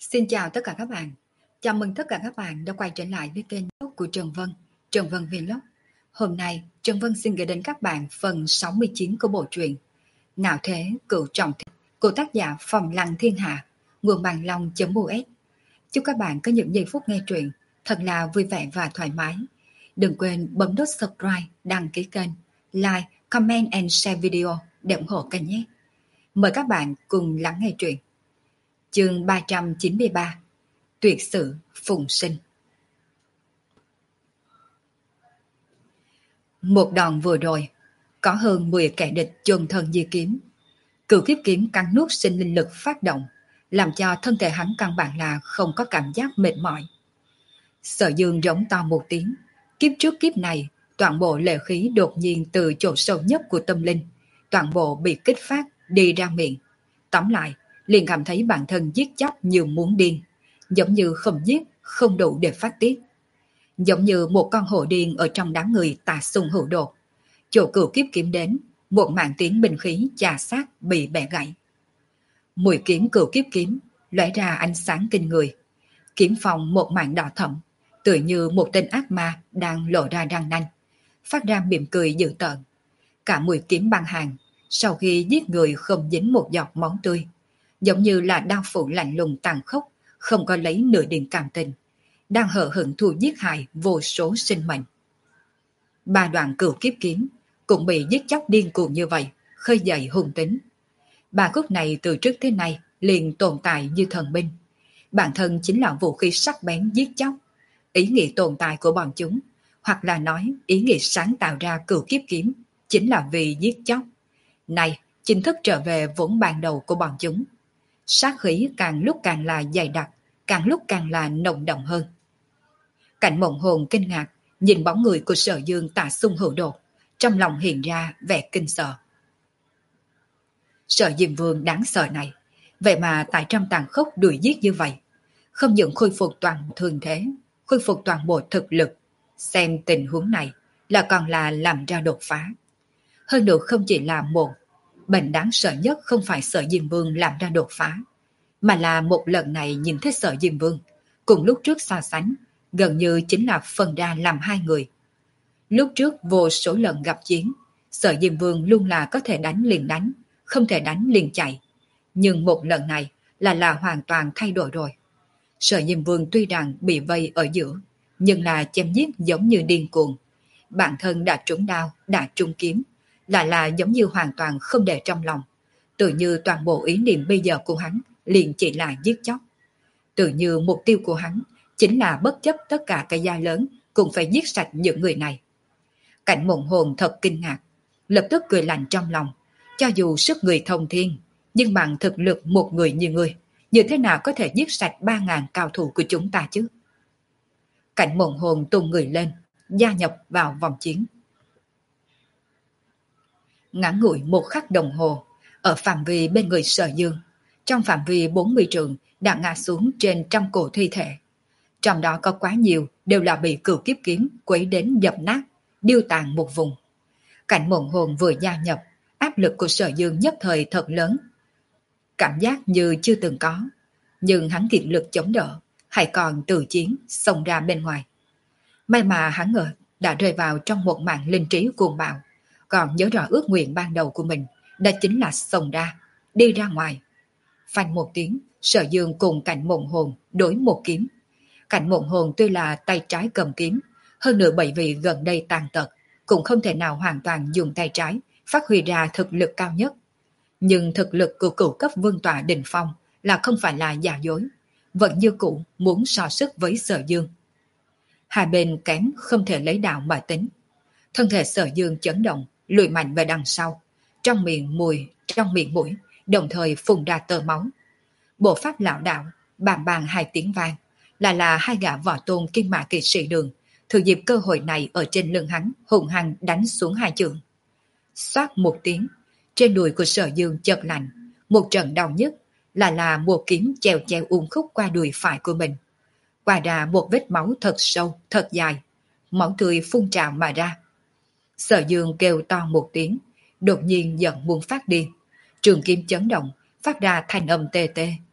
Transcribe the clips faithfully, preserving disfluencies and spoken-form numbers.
Xin chào tất cả các bạn. Chào mừng tất cả các bạn đã quay trở lại với kênh youtube của Trần Vân, Trần Vân Vlog. Hôm nay, Trần Vân xin gửi đến các bạn phần sáu mươi chín của bộ truyện Ngạo Thế Cửu Trọng Thích của tác giả Phòng Lăng Thiên Hạ, nguồn bàn long.us. Chúc các bạn có những giây phút nghe truyện thật là vui vẻ và thoải mái. Đừng quên bấm nút subscribe, đăng ký kênh, like, comment and share video để ủng hộ kênh nhé. Mời các bạn cùng lắng nghe truyện. Chương ba trăm chín mươi ba, Tuyệt sự phùng sinh. Một đòn vừa rồi, có hơn mười kẻ địch chôn thân di kiếm. Cửu kiếp kiếm cắn nuốt sinh linh lực phát động, làm cho thân thể hắn căn bản là không có cảm giác mệt mỏi. Sở Dương rống to một tiếng, kiếp trước kiếp này, toàn bộ lệ khí đột nhiên từ chỗ sâu nhất của tâm linh, toàn bộ bị kích phát đi ra miệng. Tóm lại, liền cảm thấy bản thân giết chóc như muốn điên, giống như không giết, không đủ để phát tiết. Giống như một con hổ điên ở trong đám người tà xung hữu đột. Chỗ cửu kiếp kiếm đến, một mạng tiếng binh khí chà sát bị bẻ gãy. Mũi kiếm cửu kiếp kiếm lóe ra ánh sáng kinh người. Kiếm phòng một mảng đỏ thẫm, tựa như một tên ác ma đang lộ ra răng nanh, phát ra mỉm cười dữ tợn. Cả mũi kiếm băng hàng, sau khi giết người không dính một giọt máu tươi, giống như là đao phủ lạnh lùng tàn khốc, không có lấy nửa điểm cảm tình, đang hờ hững thù giết hại vô số sinh mệnh. Ba đoạn cửu kiếp kiếm cũng bị giết chóc điên cuồng như vậy, khơi dậy hung tính. Ba khúc này từ trước tới nay liền tồn tại như thần binh. Bản thân chính là vũ khí sắc bén giết chóc. Ý nghĩa tồn tại của bọn chúng, hoặc là nói ý nghĩa sáng tạo ra cửu kiếp kiếm, chính là vì giết chóc. Này, chính thức trở về vốn ban đầu của bọn chúng. Sát khí càng lúc càng là dày đặc, càng lúc càng là nồng đậm hơn. Cảnh Mộng Hồn kinh ngạc, nhìn bóng người của Sở Dương tà xung hữu đột, trong lòng hiện ra vẻ kinh sợ. Sở Diêm Vương đáng sợ này, vậy mà tại trong tàn khốc đuổi giết như vậy, không những khôi phục toàn thường thế, khôi phục toàn bộ thực lực, xem tình huống này là còn là làm ra đột phá. Hơn nữa không chỉ là một, bệnh đáng sợ nhất không phải Sở Diêm Vương làm ra đột phá, mà là một lần này nhìn thấy Sở Diêm Vương, cùng lúc trước so sánh, gần như chính là phân ra làm hai người. Lúc trước vô số lần gặp chiến, Sở Diêm Vương luôn là có thể đánh liền đánh, không thể đánh liền chạy. Nhưng một lần này là là hoàn toàn thay đổi rồi. Sở Diêm Vương tuy rằng bị vây ở giữa, nhưng là chém giết giống như điên cuồng. Bản thân đã trúng đao, đã trúng kiếm, là là giống như hoàn toàn không để trong lòng. Tự như toàn bộ ý niệm bây giờ của hắn liền chỉ là giết chóc. Tự như mục tiêu của hắn chính là bất chấp tất cả cái gia lớn cũng phải giết sạch những người này. Cảnh Mộng Hồn thật kinh ngạc, lập tức cười lạnh trong lòng. Cho dù sức người thông thiên, nhưng bằng thực lực một người như người, như thế nào có thể giết sạch ba ngàn cao thủ của chúng ta chứ? Cảnh Mộng Hồn tung người lên, gia nhập vào vòng chiến. Ngắn ngủi một khắc đồng hồ, ở phạm vi bên người Sở Dương, trong phạm vi bốn mươi trượng đã ngã xuống trên trăm cổ thi thể. Trong đó có quá nhiều đều là bị cửu kiếp kiếm quấy đến dập nát, điêu tàn một vùng. Cảnh Mộng Hồn vừa gia nhập, áp lực của Sở Dương nhất thời thật lớn. Cảm giác như chưa từng có, nhưng hắn kiệt lực chống đỡ, hay còn từ chiến xông ra bên ngoài. May mà hắn ngờ đã rơi vào trong một màn linh trí cuồng bạo, còn nhớ rõ ước nguyện ban đầu của mình, đó chính là xông ra, đi ra ngoài. Phanh một tiếng, Sở Dương cùng Cảnh Mộng Hồn đối một kiếm. Cảnh Mộng Hồn tuy là tay trái cầm kiếm, hơn nữa bởi vì gần đây tàn tật, cũng không thể nào hoàn toàn dùng tay trái phát huy ra thực lực cao nhất. Nhưng thực lực của cửu cấp vương tọa đỉnh phong là không phải là giả dối, vẫn như cũ muốn so sức với Sở Dương. Hai bên kém không thể lấy đạo mà tính. Thân thể Sở Dương chấn động, lùi mạnh về đằng sau, trong miệng mùi, trong miệng mũi, đồng thời phun ra tơ máu. Bộ pháp lão đạo, bàng bàng hai tiếng vang, là là hai gã võ tôn kim mã kỵ sĩ đường, thừa dịp cơ hội này ở trên lưng hắn hùng hăng đánh xuống hai chưởng. Xoát một tiếng, trên đùi của Sở Dương chợt lạnh, một trận đau nhức, là là một kiếm chèo chèo uốn khúc qua đùi phải của mình. Qua ra một vết máu thật sâu, thật dài, máu tươi phun trào mà ra. Sở Dương kêu to một tiếng, đột nhiên giận muốn phát điên. Trường kiếm chấn động, phát ra thanh âm tê tê.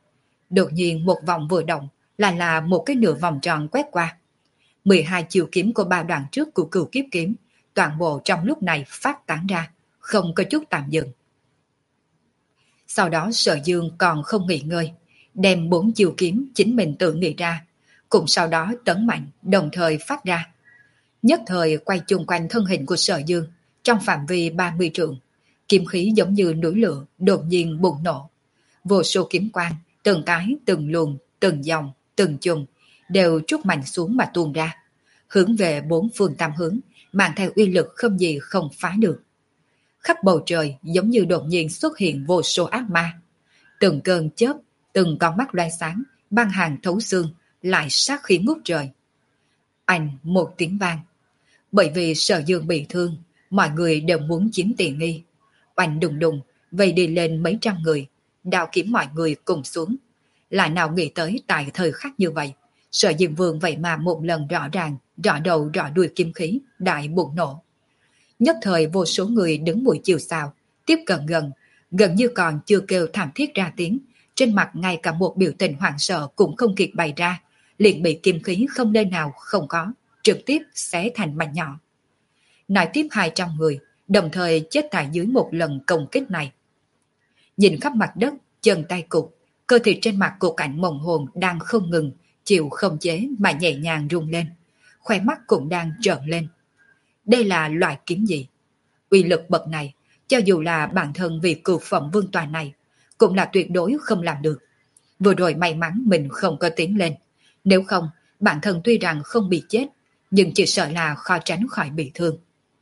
Đột nhiên một vòng vừa động, là là một cái nửa vòng tròn quét qua. mười hai chiều kiếm của ba đoạn trước của Cửu Kiếp Kiếm, toàn bộ trong lúc này phát tán ra, không có chút tạm dừng. Sau đó Sở Dương còn không nghỉ ngơi, đem bốn chiều kiếm chính mình tự nghĩ ra, cùng sau đó tấn mạnh đồng thời phát ra. Nhất thời quay chung quanh thân hình của Sở Dương, trong phạm vi ba mươi trượng, kiếm khí giống như núi lửa đột nhiên bùng nổ. Vô số kiếm quang, từng cái, từng luồng, từng dòng, từng chùm đều trút mạnh xuống mà tuôn ra, hướng về bốn phương tám hướng, mang theo uy lực không gì không phá được. Khắp bầu trời giống như đột nhiên xuất hiện vô số ác ma. Từng cơn chớp, từng con mắt loe sáng, băng hàng thấu xương, lại sát khí ngút trời. Anh một tiếng vang. Bởi vì Sở Dương bị thương, mọi người đều muốn chiếm tiện nghi. Oanh đùng đùng, vây đi lên mấy trăm người, đao kiếm mọi người cùng xuống. Lại nào nghĩ tới tại thời khắc như vậy, Sở Diêm Vương vậy mà một lần rõ ràng, rõ đầu rõ đuôi kim khí, đại bùng nổ. Nhất thời vô số người đứng mũi chiều sao, tiếp cận gần, gần như còn chưa kêu thảm thiết ra tiếng, trên mặt ngay cả một biểu tình hoảng sợ cũng không kịp bày ra, liền bị kim khí không nơi nào không có, trực tiếp xé thành mảnh nhỏ. Nói tiếp hai trăm người, đồng thời chết tại dưới một lần công kích này. Nhìn khắp mặt đất, chân tay cục, cơ thể trên mặt của Cảnh Mộng Hồn đang không ngừng, chịu không chế mà nhẹ nhàng rung lên, khóe mắt cũng đang trợn lên. Đây là loại kiếm gì? Uy lực bậc này, cho dù là bản thân vì cửu phẩm vương tòa này, cũng là tuyệt đối không làm được. Vừa rồi may mắn mình không có tiến lên, nếu không, bản thân tuy rằng không bị chết, nhưng chỉ sợ là khó tránh khỏi bị thương.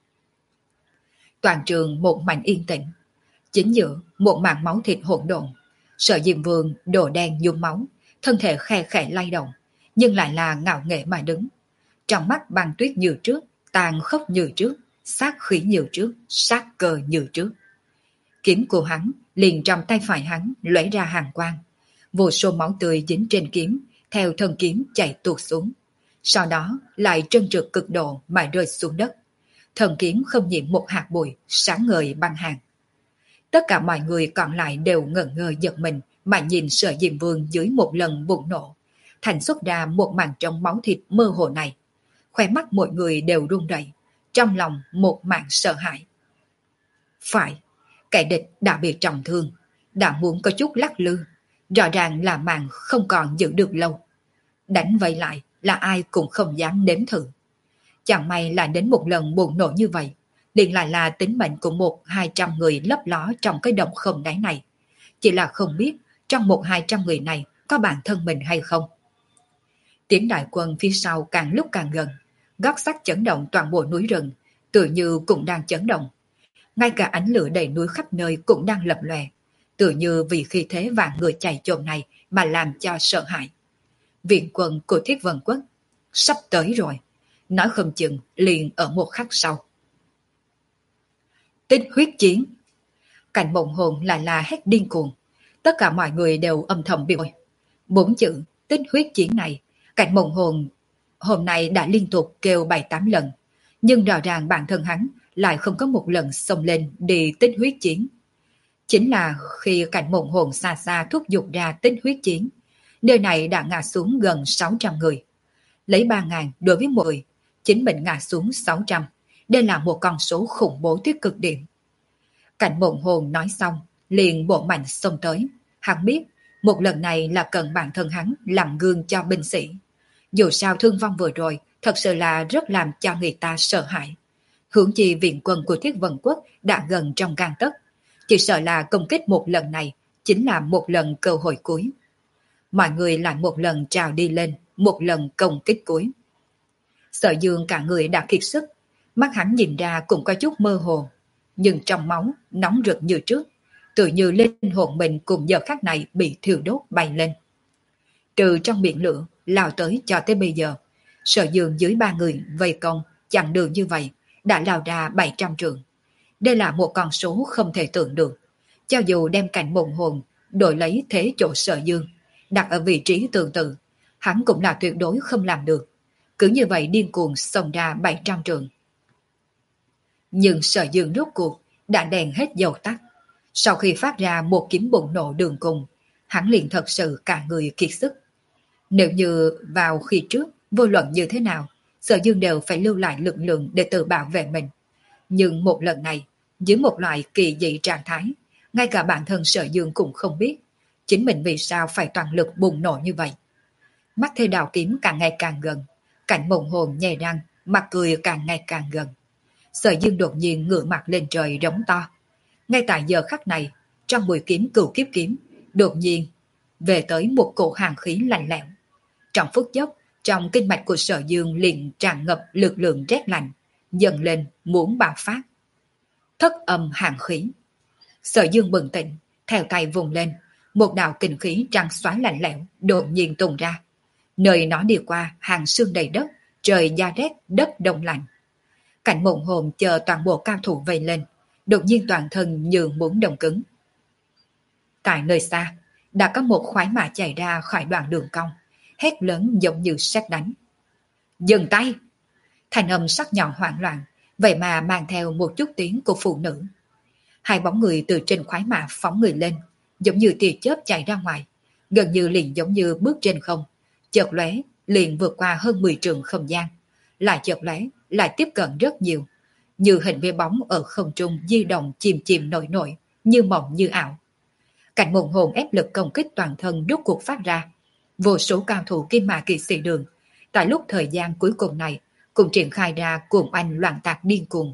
Toàn trường một mảnh yên tĩnh, chính giữa một mảng máu thịt hỗn độn. Sở Diêm Vương đồ đen nhuốm máu, thân thể khe khẽ lay động, nhưng lại là ngạo nghễ mà đứng. Trong mắt băng tuyết như trước, tàn khốc như trước, sát khí như trước, sát cơ như trước. Kiếm của hắn liền trong tay phải hắn lóe ra hàn quang, vô số máu tươi dính trên kiếm, theo thân kiếm chảy tuột xuống, sau đó lại trơn trượt cực độ mà rơi xuống đất. Thần kiếm không nhiễm một hạt bụi, sáng ngời băng hàng. Tất cả mọi người còn lại đều ngẩn ngơ giật mình mà nhìn Sở Diêm Vương dưới một lần bùng nổ, thành xuất ra một màn trong máu thịt mơ hồ này. Khóe mắt mọi người đều run rẩy, trong lòng một mảng sợ hãi. Phải, kẻ địch đã bị trọng thương, đã muốn có chút lắc lư, rõ ràng là màn không còn giữ được lâu. Đánh vậy lại là ai cũng không dám nếm thử. Chẳng may là đến một lần bùng nổ như vậy, liền lại là tính mệnh của một hai trăm người lấp ló trong cái động không đáy này. Chỉ là không biết trong một hai trăm người này có bản thân mình hay không. Tiếng đại quân phía sau càng lúc càng gần, gót sắt chấn động toàn bộ núi rừng, tự như cũng đang chấn động. Ngay cả ánh lửa đầy núi khắp nơi cũng đang lập lòe, tự như vì khi thế vạn người chạy trộm này mà làm cho sợ hãi. Viện quân của Thiết Vân Quốc sắp tới rồi, nói không chừng liền ở một khắc sau. Tích huyết chiến. Cảnh Mộng Hồn lại là hét điên cuồng, tất cả mọi người đều âm thầm biểu môi. Bốn chữ tích huyết chiến này, Cảnh Mộng Hồn hôm nay đã liên tục kêu bảy tám lần, nhưng rõ ràng bản thân hắn lại không có một lần xông lên đi tích huyết chiến. Chính là khi Cảnh Mộng Hồn xa xa thúc giục ra tích huyết chiến, nơi này đã ngã xuống gần sáu trăm người. Lấy ba ngàn đối với một người, chính mình ngã xuống sáu trăm. Đây là một con số khủng bố tới cực điểm. Cảnh Mộng Hồn nói xong, liền bộ mạnh xông tới. Hắn biết, một lần này là cần bản thân hắn làm gương cho binh sĩ. Dù sao thương vong vừa rồi, thật sự là rất làm cho người ta sợ hãi. Hướng chi viện quân của Thiết Vân Quốc đã gần trong gang tấc. Chỉ sợ là công kích một lần này, chính là một lần cơ hội cuối. Mọi người lại một lần trào đi lên, một lần công kích cuối. Sở Dương cả người đã kiệt sức, mắt hắn nhìn ra cũng có chút mơ hồ, nhưng trong máu nóng rực như trước, tự như linh hồn mình cùng giờ khắc này bị thiêu đốt bay lên. Từ trong biển lửa lao tới cho tới bây giờ, Sở Dương dưới ba người vây công chặn đường như vậy đã lao ra bảy trăm trượng. Đây là một con số không thể tưởng được. Cho dù đem Cảnh Mộng Hồn đổi lấy thế chỗ Sở Dương, đặt ở vị trí tương tự, hắn cũng là tuyệt đối không làm được. Cứ như vậy điên cuồng xông ra bảy trăm trượng. Nhưng Sở Dương rốt cuộc đã đèn hết dầu tắt. Sau khi phát ra một kiếm bùng nổ đường cùng, hắn liền thật sự cả người kiệt sức. Nếu như vào khi trước, vô luận như thế nào, Sở Dương đều phải lưu lại lực lượng để tự bảo vệ mình. Nhưng một lần này, dưới một loại kỳ dị trạng thái, ngay cả bản thân Sở Dương cũng không biết chính mình vì sao phải toàn lực bùng nổ như vậy. Mắt thê đào kiếm càng ngày càng gần, cảnh mộng hồn nhè răng, mặt cười càng ngày càng gần. Sở Dương đột nhiên ngửa mặt lên trời rống to. Ngay tại giờ khắc này, trong mũi kiếm cửu kiếp kiếm, đột nhiên về tới một cổ hàn khí lạnh lẽo. Trong phút chốc, trong kinh mạch của Sở Dương liền tràn ngập lực lượng rét lạnh, dần lên muốn bạo phát. Thất âm hàn khí. Sở Dương bừng tỉnh, theo tay vùng lên, một đạo kình khí trắng xóa lạnh lẽo đột nhiên tung ra. Nơi nó đi qua hàng sương đầy đất, trời da rét, đất đông lạnh. Cảnh mộng hồn chờ toàn bộ cao thủ vây lên, đột nhiên toàn thân như muốn đông cứng. Tại nơi xa, đã có một khoái mã chạy ra khỏi đoạn đường cong, hét lớn giống như sét đánh. Dừng tay! Thành âm sắc nhọn hoảng loạn, vậy mà mang theo một chút tiếng của phụ nữ. Hai bóng người từ trên khoái mã phóng người lên, giống như tia chớp chạy ra ngoài, gần như liền giống như bước trên không, chợt lóe liền vượt qua hơn mười trượng không gian, lại chợt lóe lại tiếp cận rất nhiều, như hình với bóng ở không trung di động chìm chìm nổi nổi, như mộng như ảo. Cảnh mộng hồn ép lực công kích toàn thân rốt cuộc phát ra, vô số cao thủ kim mã kỵ sĩ đường tại lúc thời gian cuối cùng này cũng triển khai ra cuồng oanh loạn tạc điên cuồng.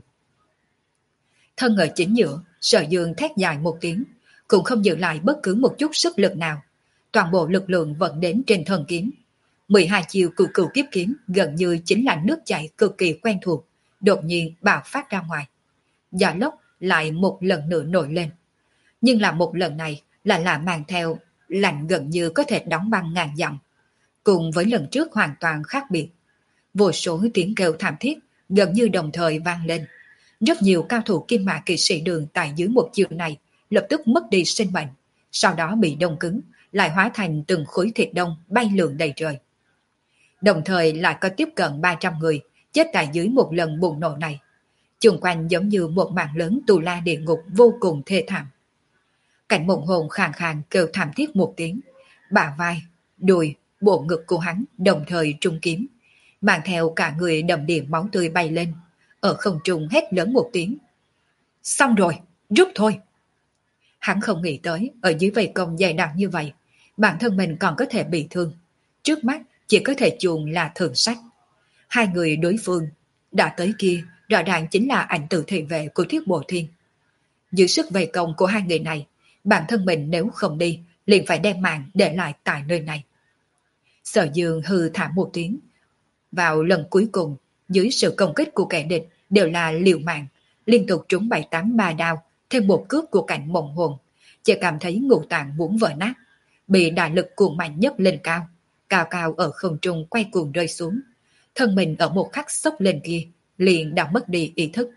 Thân ở chính giữa, Sở Dương thét dài một tiếng, cũng không giữ lại bất cứ một chút sức lực nào, toàn bộ lực lượng vận đến trên thân kiếm. mười hai chiều cửu cửu kiếp kiếm gần như chính là nước chảy cực kỳ quen thuộc, đột nhiên bạo phát ra ngoài. Gió lốc lại một lần nữa nổi lên, nhưng là một lần này là là mang theo lạnh gần như có thể đóng băng ngàn dặm, cùng với lần trước hoàn toàn khác biệt. Vô số tiếng kêu thảm thiết gần như đồng thời vang lên. Rất nhiều cao thủ kim mã kỵ sĩ đường tại dưới một chiều này lập tức mất đi sinh mệnh, sau đó bị đông cứng, lại hóa thành từng khối thịt đông bay lượn đầy trời. Đồng thời lại có tiếp cận ba trăm người chết tại dưới một lần bùng nổ này. Chung quanh giống như một mảng lớn tù la địa ngục vô cùng thê thảm. Cảnh mộng hồn khàn khàn kêu thảm thiết một tiếng, bả vai, đùi, bộ ngực của hắn đồng thời trung kiếm, mang theo cả người đầm đìa máu tươi bay lên, ở không trung hét lớn một tiếng. Xong rồi, rút thôi. Hắn không nghĩ tới ở dưới vây công dày đặc như vậy, bản thân mình còn có thể bị thương. Trước mắt chỉ có thể chuồn là thường sách. Hai người đối phương đã tới kia rõ ràng chính là ảnh tử thị vệ của Thiết Bộ Thiên. Dưới sức vây công của hai người này, bản thân mình nếu không đi liền phải đem mạng để lại tại nơi này. Sở Dương hừ thảm một tiếng. Vào lần cuối cùng, dưới sự công kích của kẻ địch đều là liều mạng, liên tục trúng bảy tám ba đao, thêm một cước của cảnh mộng hồn, chỉ cảm thấy ngũ tạng muốn vỡ nát, bị đại lực cuồng mạnh nhất lên cao, cao cao ở không trung quay cuồng rơi xuống, thân mình ở một khắc sốc lên kia liền đã mất đi ý thức.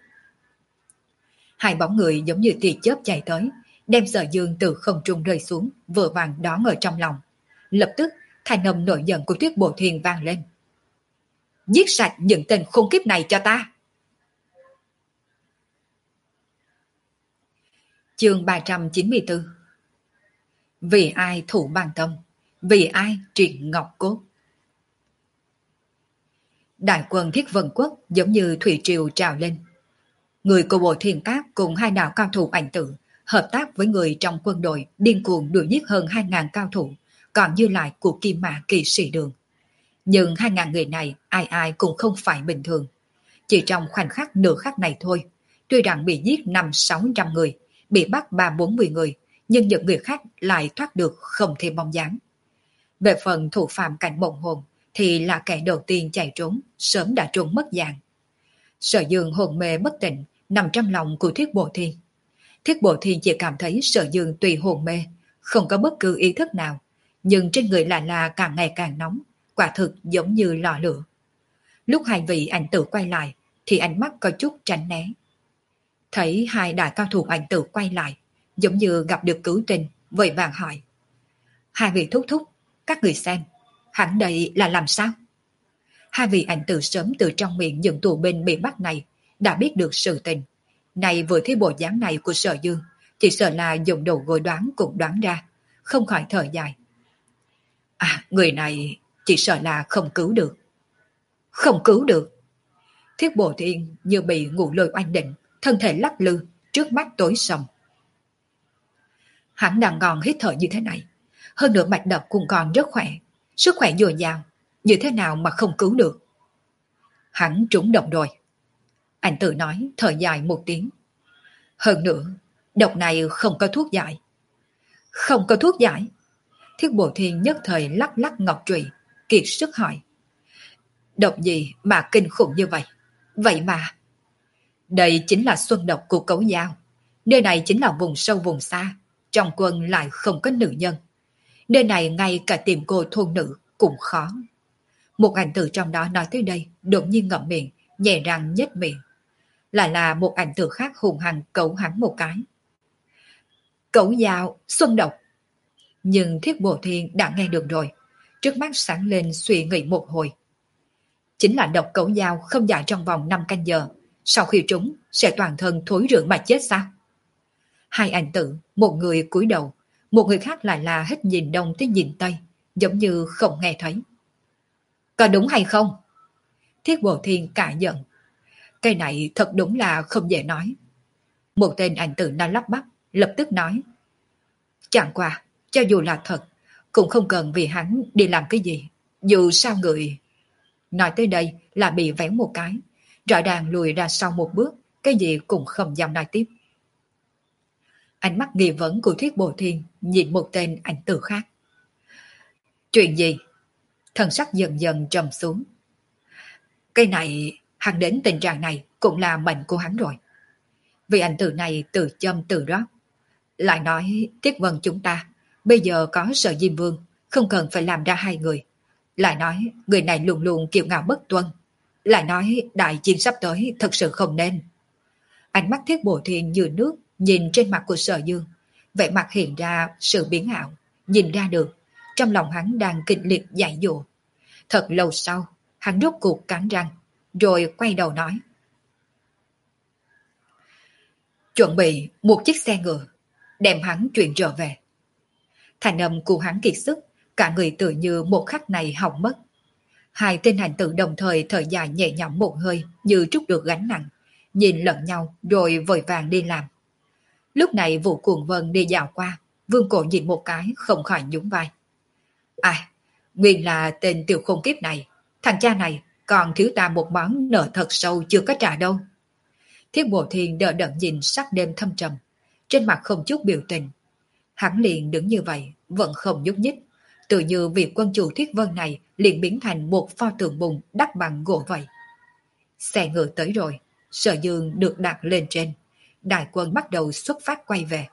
Hai bóng người giống như tia chớp chạy tới, đem Sở Dương từ không trung rơi xuống, vừa vàng đón ở trong lòng. Lập tức thanh âm nổi giận của Tuyết Bộ Thiên vang lên. Giết sạch những tên khốn kiếp này cho ta. Chương ba trăm chín mươi tư. Vì ai thủ bàn tâm, vì ai triệt ngọc cốt. Đại quân Thiết Vân Quốc giống như thủy triều trào lên. Người của Bộ Thiên Các cùng hai đạo cao thủ ảnh tử hợp tác với người trong quân đội điên cuồng đuổi giết hơn hai ngàn cao thủ còn dư lại của Kim Mã Kỵ Sĩ Đường. Nhưng hai ngàn người này ai ai cũng không phải bình thường. Chỉ trong khoảnh khắc nửa khắc này thôi, tuy rằng bị giết năm sáu trăm người, bị bắt ba bốn mươi người, nhưng những người khác lại thoát được không thêm bóng dáng. Về phần thủ phạm cảnh mộng hồn thì là kẻ đầu tiên chạy trốn, sớm đã trốn mất dạng. Sở Dương hồn mê bất tỉnh, nằm trong lòng của Thiết Bộ Thiên. Thiết Bộ Thiên chỉ cảm thấy Sở Dương tùy hồn mê, không có bất cứ ý thức nào, nhưng trên người lại là càng ngày càng nóng, quả thực giống như lò lửa. Lúc hai vị ảnh tử quay lại, thì ánh mắt có chút tránh né. Thấy hai đại cao thủ ảnh tử quay lại, giống như gặp được cứu tinh, vội vàng hỏi. Hai vị thúc thúc, các người xem, hẳn đây là làm sao? Hai vị ảnh tử sớm từ trong miệng những tù binh bị bắt này, đã biết được sự tình. Này vừa thấy bộ dáng này của Sở Dương, chỉ sợ là dùng đầu gối đoán cũng đoán ra, không khỏi thở dài. À, người này chỉ sợ là không cứu được. Không cứu được. Thiết Bồ Thiên như bị ngũ lôi oanh định, thân thể lắc lư, trước mắt tối sầm. Hắn đang ngon hít thở như thế này, hơn nữa mạch đập cũng còn rất khỏe, sức khỏe dồi dào, như thế nào mà không cứu được. Hắn trúng độc rồi. Anh tự nói, thở dài một tiếng. Hơn nữa, độc này không có thuốc giải. Không có thuốc giải. Thiết Bồ Thiên nhất thời lắc lắc ngọc trụy, kiệt sức hỏi. Độc gì mà kinh khủng như vậy? Vậy mà... Đây chính là xuân độc của Cẩu Dao. Nơi này chính là vùng sâu vùng xa, trong quân lại không có nữ nhân. Nơi này ngay cả tìm cô thôn nữ cũng khó. Một ảnh tử trong đó nói tới đây, đột nhiên ngậm miệng, nhẹ răng nhếch miệng. Lại là một ảnh tử khác hùng hăng cẩu hắn một cái. Cẩu Dao, xuân độc. Nhưng Thiết Bồ Thiên đã nghe được rồi, trước mắt sáng lên suy nghĩ một hồi. Chính là độc Cẩu Dao không giải trong vòng năm canh giờ, sau khi trúng sẽ toàn thân thối rữa mà chết sao? Hai ảnh tử, một người cúi đầu, một người khác lại là hết nhìn đông tới nhìn tây, giống như không nghe thấy. Có đúng hay không? Thiết Bồ Thiên cả giận. Cái này thật đúng là không dễ nói. Một tên ảnh tử đang lắp bắp, lập tức nói. Chẳng qua, cho dù là thật, cũng không cần vì hắn đi làm cái gì. Dù sao người... Nói tới đây là bị véo một cái, rõ ràng lùi ra sau một bước, cái gì cũng không dám nói tiếp. Ánh mắt nghi vấn của Thiết Bồ Thiên nhìn một tên ảnh tử khác. Chuyện gì? Thần sắc dần dần trầm xuống. Cái này, hắn đến tình trạng này cũng là mệnh của hắn rồi. Vì ảnh tử này từ châm từ rót. Lại nói Thiết Vân chúng ta, bây giờ có Sở Diêm Vương, không cần phải làm ra hai người. Lại nói người này luôn luôn kiêu ngạo bất tuân. Lại nói đại chiến sắp tới thật sự không nên. Ánh mắt Thiết Bồ Thiên như nước nhìn trên mặt của Sở Dương, vẻ mặt hiện ra sự biến ảo, nhìn ra được trong lòng hắn đang kịch liệt dãy dụa. Thật lâu sau, hắn rốt cuộc cắn răng, rồi quay đầu nói. Chuẩn bị một chiếc xe ngựa, đem hắn chuyển trở về. Thành âm của hắn kiệt sức, cả người tự như một khắc này hỏng mất. Hai tên hành tử đồng thời thở dài nhẹ nhõm một hơi như trút được gánh nặng, nhìn lẫn nhau rồi vội vàng đi làm. Lúc này Vũ Cuồng Vân đi dạo qua, Vương Cổ nhìn một cái không khỏi nhún vai. À, nguyên là tên tiểu khôn kiếp này, thằng cha này còn thiếu ta một món nợ thật sâu chưa có trả đâu. Thiết Bồ Thiên đỡ đẫn nhìn sắc đêm thâm trầm, trên mặt không chút biểu tình. Hắn liền đứng như vậy, vẫn không nhúc nhích, tự như vị quân chủ Thiết Vân này liền biến thành một pho tượng bùn đắp bằng gỗ vậy. Xe ngựa tới rồi, Sở Dương được đặt lên trên, đại quân bắt đầu xuất phát quay về.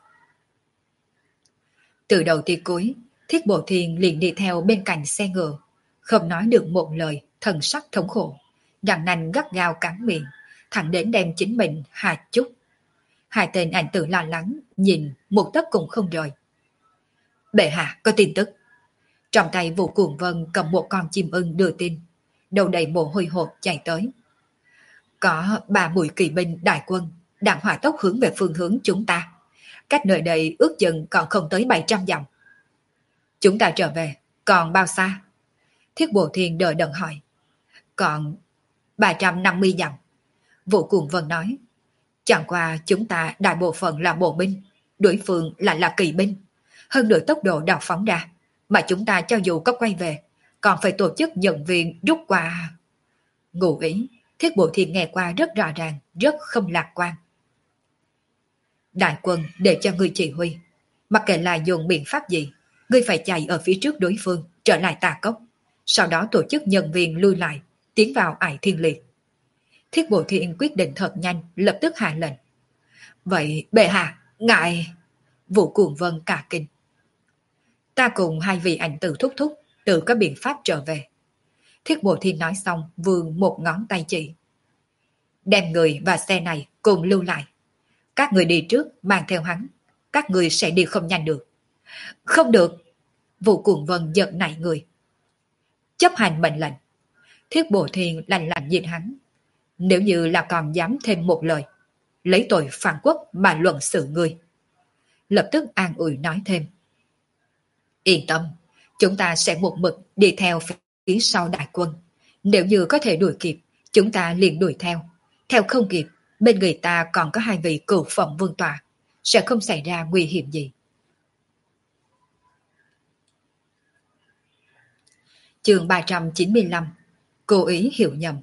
Từ đầu tới cuối, Thiết Bồ Thiên liền đi theo bên cạnh xe ngựa, không nói được một lời, thần sắc thống khổ, răng nanh gắt gao cắn miệng, thẳng đến đem chính mình hạ chút. Hai tên ảnh tử lo lắng, nhìn một tấc cũng không rời. Bệ hạ có tin tức. Trong tay Vũ Cuồng Vân cầm một con chim ưng đưa tin, đầu đầy mồ hôi hột chạy tới. Có ba mũi kỵ binh đại quân đang hỏa tốc hướng về phương hướng chúng ta. Cách nơi đây ước chừng còn không tới bảy trăm dặm. Chúng ta trở về, còn bao xa? Thiết Bồ Thiên đợi đần hỏi. Còn ba trăm năm mươi dặm. Vũ Cuồng Vân nói. Chẳng qua chúng ta đại bộ phận là bộ binh, đối phương lại là kỵ binh. Hơn nữa tốc độ đào phóng ra, mà chúng ta cho dù có quay về, còn phải tổ chức nhận viện rút qua. Ngụ ý, Thiết Bồ Thiên nghe qua rất rõ ràng, rất không lạc quan. Đại quân để cho ngươi chỉ huy, mặc kệ là dùng biện pháp gì, ngươi phải chạy ở phía trước đối phương, trở lại Tà Cốc, sau đó tổ chức nhân viên lui lại, tiến vào Ải Thiên Liệt. Thiết Bồ Thiên quyết định thật nhanh, lập tức hạ lệnh. Vậy bệ hạ, ngài... Vũ Cuồng Vân cả kinh. Ta cùng hai vị ảnh tử thúc thúc, tự có biện pháp trở về. Thiết Bồ Thiên nói xong, vươn một ngón tay chỉ. Đem người và xe này cùng lưu lại. Các người đi trước, mang theo hắn. Các người sẽ đi không nhanh được. Không được. Vũ Cuồng Vân giận nảy người. Chấp hành mệnh lệnh. Thiết Bồ Thiên lạnh lạnh nhìn hắn. Nếu như là còn dám thêm một lời, lấy tội phản quốc mà luận xử ngươi. Lập tức an ủi nói thêm. Yên tâm, chúng ta sẽ một mực đi theo phía sau đại quân. Nếu như có thể đuổi kịp, chúng ta liền đuổi theo. Theo không kịp, bên người ta còn có hai vị cửu phẩm vương tọa, sẽ không xảy ra nguy hiểm gì. Chương ba trăm chín mươi lăm. Cố ý hiểu nhầm.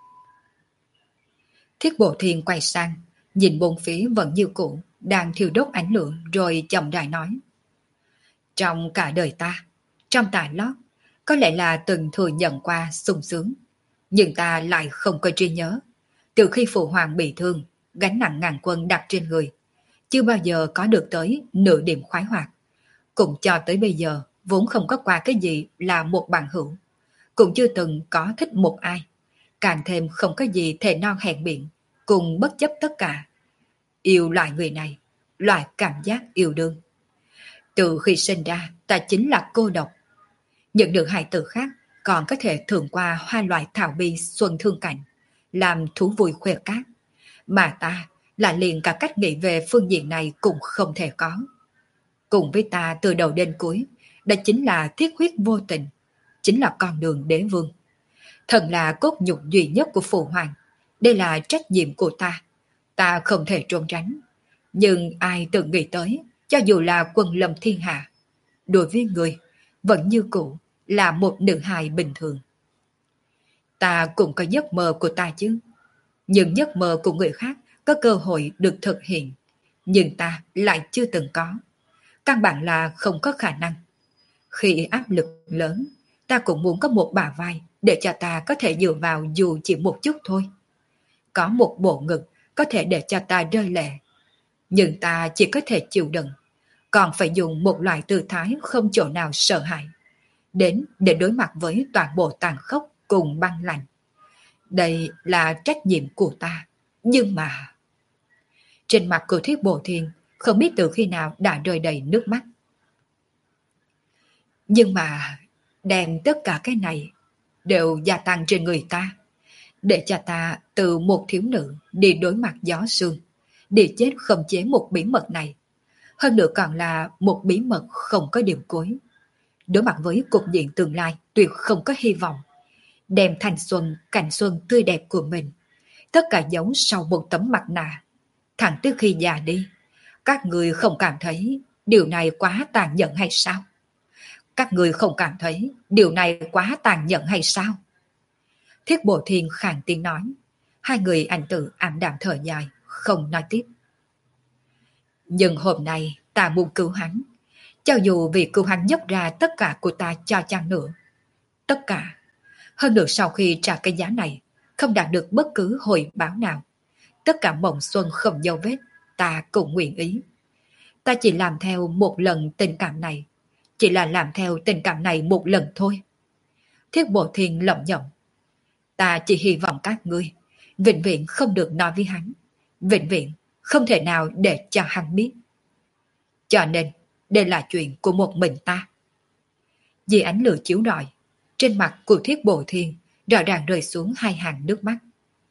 Thiết Bộ Thiên quay sang, nhìn bốn phía vẫn như cũ, đang thiêu đốt ánh lửa rồi chậm rãi nói. Trong cả đời ta, trong tài lót, có lẽ là từng thừa nhận qua sung sướng, nhưng ta lại không có trí nhớ. Từ khi phụ hoàng bị thương, gánh nặng ngàn quân đặt trên người, chưa bao giờ có được tới nửa điểm khoái hoạt. Cũng cho tới bây giờ, vốn không có qua cái gì là một bạn hữu. Cũng chưa từng có thích một ai. Càng thêm không có gì thề non hẹn biện, cùng bất chấp tất cả. Yêu loại người này, loại cảm giác yêu đương. Từ khi sinh ra, ta chính là cô độc. Nhận được hài tử khác, còn có thể thưởng qua hai loại thảo bi xuân thương cảnh, làm thú vui khoe cát. Mà ta là liền cả cách nghĩ về phương diện này cũng không thể có. Cùng với ta từ đầu đến cuối, đó chính là thiết huyết vô tình, chính là con đường đế vương. Thần là cốt nhục duy nhất của phụ hoàng, đây là trách nhiệm của ta, ta không thể trốn tránh. Nhưng ai từng nghĩ tới, cho dù là quân lâm thiên hạ, đối với người vẫn như cũ là một nữ hài bình thường. Ta cũng có giấc mơ của ta chứ, nhưng giấc mơ của người khác có cơ hội được thực hiện, nhưng ta lại chưa từng có. Căn bản là không có khả năng. Khi áp lực lớn, ta cũng muốn có một bả vai để cho ta có thể dựa vào dù chỉ một chút thôi. Có một bộ ngực có thể để cho ta rơi lệ. Nhưng ta chỉ có thể chịu đựng, còn phải dùng một loại tư thái không chỗ nào sợ hãi, đến để đối mặt với toàn bộ tàn khốc cùng băng lạnh. Đây là trách nhiệm của ta. Nhưng mà... Trên mặt của Thiết Bộ Thiên không biết từ khi nào đã rơi đầy nước mắt. Nhưng mà đem tất cả cái này đều gia tăng trên người ta, để cho ta từ một thiếu nữ đi đối mặt gió sương, đi chết khống chế một bí mật này. Hơn nữa còn là một bí mật không có điểm cuối. Đối mặt với cục diện tương lai tuyệt không có hy vọng. Đem thanh xuân, cảnh xuân tươi đẹp của mình, tất cả giấu sau một tấm mặt nạ. Thẳng tới khi già đi, các người không cảm thấy điều này quá tàn nhẫn hay sao? Các người không cảm thấy điều này quá tàn nhẫn hay sao? Thiết Bộ Thiên khàn tiếng nói. Hai người ảnh tử ảm đạm thở dài, không nói tiếp. Nhưng hôm nay ta muốn cứu hắn. Cho dù vì cứu hắn nhấc ra tất cả của ta cho chăng nữa. Tất cả. Hơn nữa sau khi trả cái giá này, không đạt được bất cứ hồi báo nào. Tất cả mộng xuân không dấu vết, ta cũng nguyện ý. Ta chỉ làm theo một lần tình cảm này. Chỉ là làm theo tình cảm này một lần thôi. Thiết Bộ Thiên lẩm nhẩm. Ta chỉ hy vọng các ngươi vĩnh viễn không được nói với hắn. Vĩnh viễn không thể nào để cho hắn biết. Cho nên, đây là chuyện của một mình ta. Vì ánh lửa chiếu rọi, trên mặt của Thiết Bộ Thiên rõ ràng rơi xuống hai hàng nước mắt.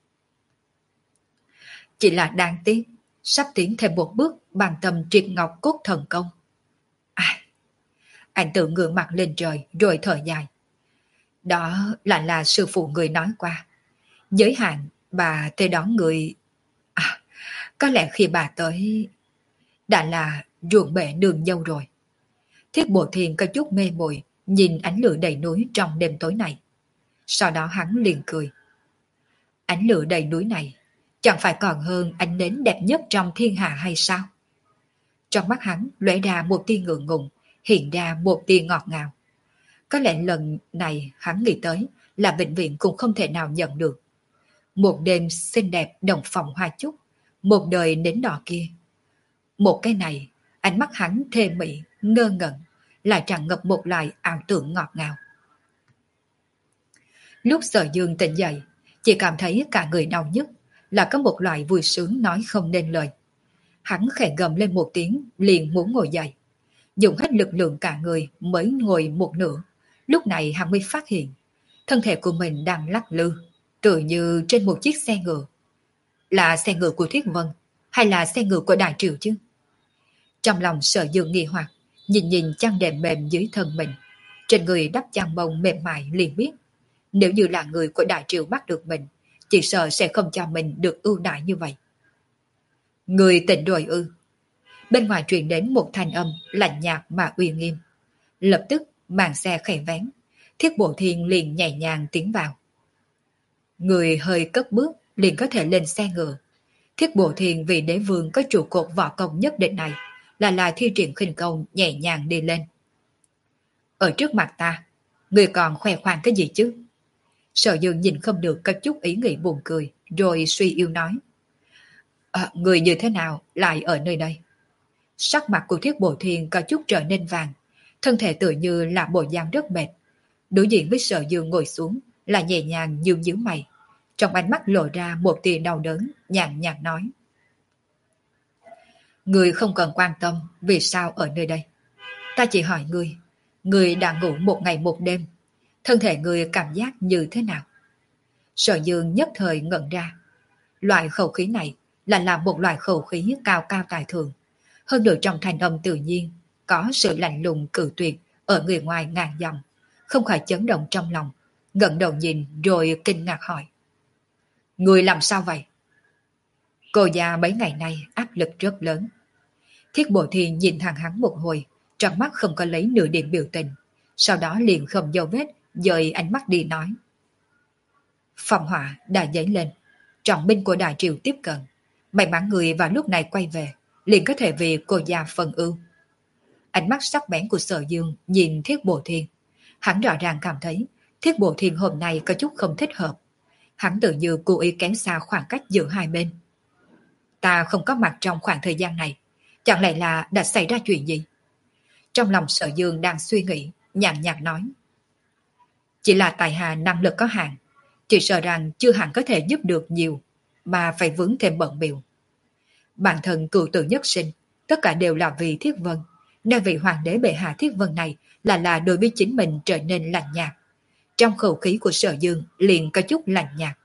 Chỉ là đáng tiếc, sắp tiến thêm một bước bằng tầm triệt ngọc cốt thần công. Ai? Anh tự ngửa mặt lên trời rồi thở dài. Đó là là sư phụ người nói qua. Giới hạn bà tới đón người... À, có lẽ khi bà tới... Đã là ruộng bể đường dâu rồi. Thiết Bộ Thiên có chút mê muội nhìn ánh lửa đầy núi trong đêm tối này. Sau đó hắn liền cười. Ánh lửa đầy núi này chẳng phải còn hơn ánh nến đẹp nhất trong thiên hạ hay sao? Trong mắt hắn lóe ra một tia ngượng ngùng, hiện ra một tia ngọt ngào. Có lẽ lần này hắn nghĩ tới là vĩnh viễn cũng không thể nào nhận được. Một đêm xinh đẹp đồng phòng hoa chúc, một đời nến đỏ kia. Một cái này, ánh mắt hắn thê mị, ngơ ngẩn, lại tràn ngập một loại ảo tưởng ngọt ngào. Lúc Sở Dương tỉnh dậy, chỉ cảm thấy cả người đau nhức, là có một loại vui sướng nói không nên lời. Hắn khẽ gầm lên một tiếng, liền muốn ngồi dậy. Dùng hết lực lượng cả người mới ngồi một nửa. Lúc này hắn mới phát hiện, thân thể của mình đang lắc lư, tự như trên một chiếc xe ngựa. Là xe ngựa của Thiết Vân, hay là xe ngựa của Đại Triều chứ? Trong lòng Sở Dương nghi hoặc, Nhìn nhìn chăn đệm mềm dưới thân mình, trên người đắp chăn bông mềm mại liền biết, nếu như là người của Đại Triều bắt được mình, chỉ sợ sẽ không cho mình được ưu đãi như vậy. Người tỉnh rồi ư? Bên ngoài truyền đến một thanh âm lạnh nhạt mà uy nghiêm. Lập tức màn xe khẽ vén, Thiết Bộ Thiên liền nhẹ nhàng tiến vào. Người hơi cất bước liền có thể lên xe ngựa. Thiết Bộ Thiên vì đế vương có trụ cột võ công nhất định này, là là thi triển khinh công nhẹ nhàng đi lên. Ở trước mặt ta, người còn khoe khoang cái gì chứ? Sở Dương nhìn không được có chút ý nghĩ buồn cười, rồi suy yếu nói. À, người như thế nào lại ở nơi đây? Sắc mặt của Thiết Bộ Thiên có chút trở nên vàng, thân thể tự như là bộ dáng rất mệt. Đối diện với Sở Dương ngồi xuống, là nhẹ nhàng nhướng nhướng mày. Trong ánh mắt lộ ra một tia đau đớn, nhàn nhạt nói. Người không cần quan tâm vì sao ở nơi đây. Ta chỉ hỏi người, người đã ngủ một ngày một đêm, thân thể người cảm giác như thế nào? Sở Dương nhất thời ngẩn ra. Loại khẩu khí này là là một loại khẩu khí cao cao tài thượng. Hơn nữa trong thanh âm tự nhiên, có sự lạnh lùng cự tuyệt ở người ngoài ngàn dặm, không khỏi chấn động trong lòng, ngẩng đầu nhìn rồi kinh ngạc hỏi. Người làm sao vậy? Cô già mấy ngày nay áp lực rất lớn. Thiết Bộ Thiên nhìn thẳng hắn một hồi, trong mắt không có lấy nửa điểm biểu tình, sau đó liền không dấu vết, dời ánh mắt đi nói. Phong hỏa đã dấy lên, trọng binh của Đại Triều tiếp cận, may mắn người vào lúc này quay về, liền có thể vì cô già phần ưu. Ánh mắt sắc bén của Sở Dương nhìn Thiết Bộ Thiên, hắn rõ ràng cảm thấy Thiết Bộ Thiên hôm nay có chút không thích hợp. Hắn tự như cố ý kéo xa khoảng cách giữa hai bên. Ta không có mặt trong khoảng thời gian này, chẳng lẽ là đã xảy ra chuyện gì? Trong lòng Sở Dương đang suy nghĩ, nhàn nhạt nói. Chỉ là tài hạ năng lực có hạn, chỉ sợ rằng chưa hẳn có thể giúp được nhiều, mà phải vướng thêm bận biểu. Bản thân cựu tử nhất sinh, tất cả đều là vì Thiết Vân, nên vị hoàng đế bệ hạ Thiết Vân này là là đối với chính mình trở nên lạnh nhạt. Trong khẩu khí của Sở Dương liền có chút lạnh nhạt.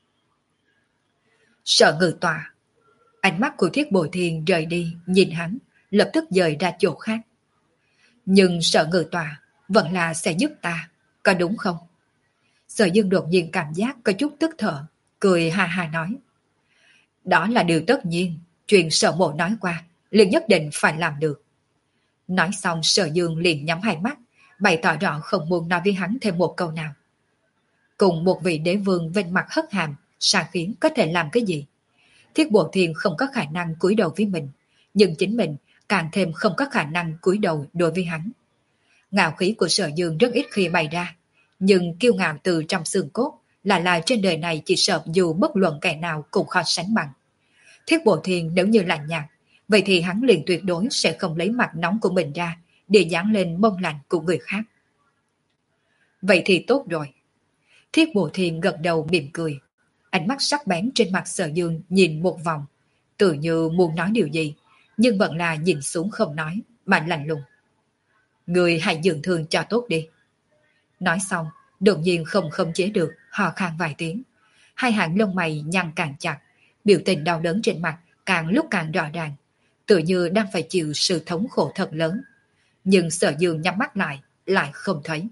Sở Ngự Tọa. Ánh mắt của Thiết Bộ Thiên rời đi, nhìn hắn, lập tức dời ra chỗ khác. Nhưng Sở Ngự Tọa vẫn là sẽ giúp ta, có đúng không? Sở Dương đột nhiên cảm giác có chút tức thở, cười ha ha nói. Đó là điều tất nhiên, chuyện Sở Mộ nói qua, liền nhất định phải làm được. Nói xong Sở Dương liền nhắm hai mắt, bày tỏ rõ không muốn nói với hắn thêm một câu nào. Cùng một vị đế vương vinh mặt hất hàm, xa khiến có thể làm cái gì? Thiết Bộ Thiên không có khả năng cúi đầu với mình, nhưng chính mình càng thêm không có khả năng cúi đầu đối với hắn. Ngạo khí của Sở Dương rất ít khi bày ra, nhưng kiêu ngạo từ trong xương cốt là là trên đời này chỉ sợ dù bất luận kẻ nào cũng khó sánh bằng. Thiết Bộ Thiên nếu như lạnh nhạt, vậy thì hắn liền tuyệt đối sẽ không lấy mặt nóng của mình ra để dán lên mông lạnh của người khác. Vậy thì tốt rồi. Thiết Bộ Thiên gật đầu mỉm cười, ánh mắt sắc bén trên mặt Sở Dương nhìn một vòng, tự như muốn nói điều gì, nhưng vẫn là nhìn xuống không nói, mà lạnh lùng. Người hãy dưỡng thương cho tốt đi. Nói xong, đột nhiên không khống chế được, hò khan vài tiếng. Hai hàng lông mày nhăn càng chặt, biểu tình đau đớn trên mặt càng lúc càng rõ ràng, tự như đang phải chịu sự thống khổ thật lớn. Nhưng Sở Dương nhắm mắt lại, lại không thấy.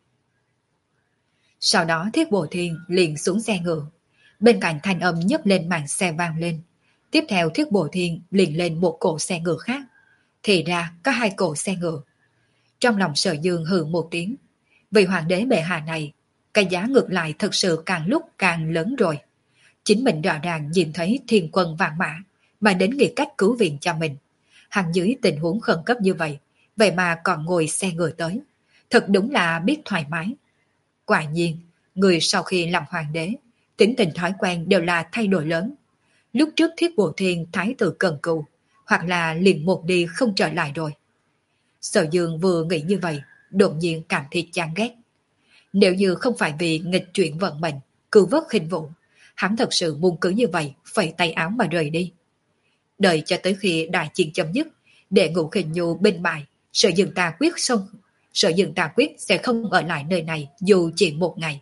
Sau đó Thiết Bộ Thiên liền xuống xe ngựa. Bên cạnh thanh âm nhấc lên màn xe vang lên. Tiếp theo Thiết Bộ Thiên liền lên một cổ xe ngựa khác. Thì ra có hai cổ xe ngựa. Trong lòng Sở Dương hừ một tiếng. Vì hoàng đế bệ hạ này, cái giá ngược lại thật sự càng lúc càng lớn rồi. Chính mình rõ ràng nhìn thấy thiên quân vạn mã, mà đến nghĩ cách cứu viện cho mình. Hắn dưới tình huống khẩn cấp như vậy, vậy mà còn ngồi xe ngựa tới. Thật đúng là biết thoải mái. Quả nhiên, người sau khi làm hoàng đế, tính tình thói quen đều là thay đổi lớn. Lúc trước Thiết Bộ Thiên thái tử cần cù, hoặc là liền một đi không trở lại rồi. Sở Dương vừa nghĩ như vậy, đột nhiên cảm thấy chán ghét. Nếu như không phải vì nghịch chuyển vận mệnh, cứu vớt khinh vụ, hắn thật sự muốn cứ như vậy, phẩy tay áo mà rời đi. Đợi cho tới khi đại chiến chấm dứt, để Ngũ Khinh Nhu bên bại, Sở Dương ta quyết xong, Sở Dương ta quyết sẽ không ở lại nơi này dù chỉ một ngày.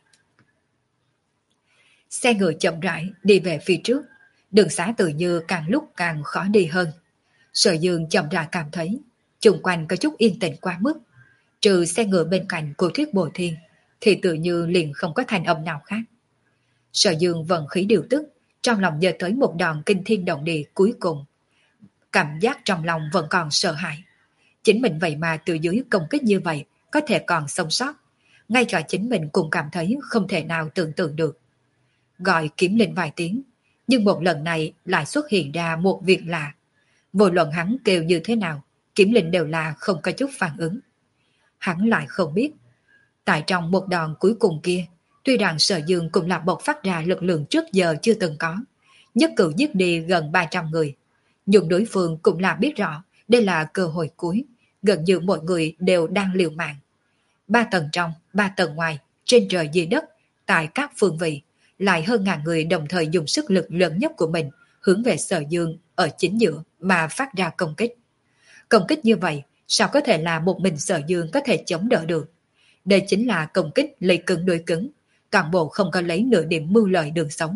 Xe ngựa chậm rãi đi về phía trước, đường xá tự như càng lúc càng khó đi hơn. Sở Dương chậm rãi cảm thấy Chung quanh có chút yên tĩnh quá mức, trừ xe ngựa bên cạnh của Thuyết Bồ Thiên, thì tự như liền không có thành âm nào khác. Sở Dương vận khí điều tức, trong lòng giờ tới một đòn kinh thiên động địa cuối cùng. Cảm giác trong lòng vẫn còn sợ hãi. Chính mình vậy mà từ dưới công kích như vậy có thể còn sống sót. Ngay cả chính mình cũng cảm thấy không thể nào tưởng tượng được. Gọi Kiếm Linh vài tiếng, nhưng một lần này lại xuất hiện ra một việc lạ. Vô luận hắn kêu như thế nào, Kiếm Linh đều là không có chút phản ứng. Hắn lại không biết, tại trong một đòn cuối cùng kia, tuy rằng Sở Dương cũng là bộc phát ra lực lượng trước giờ chưa từng có, nhất cử giết đi gần ba trăm người, nhưng đối phương cũng là biết rõ đây là cơ hội cuối, gần như mọi người đều đang liều mạng. Ba tầng trong, ba tầng ngoài, trên trời dưới đất, tại các phương vị, lại hơn ngàn người đồng thời dùng sức lực lớn nhất của mình hướng về Sở Dương ở chính giữa mà phát ra công kích. Công kích như vậy, sao có thể là một mình Sở Dương có thể chống đỡ được? Đây chính là công kích lấy cứng đối cứng, toàn bộ không có lấy nửa điểm mưu lợi đường sống.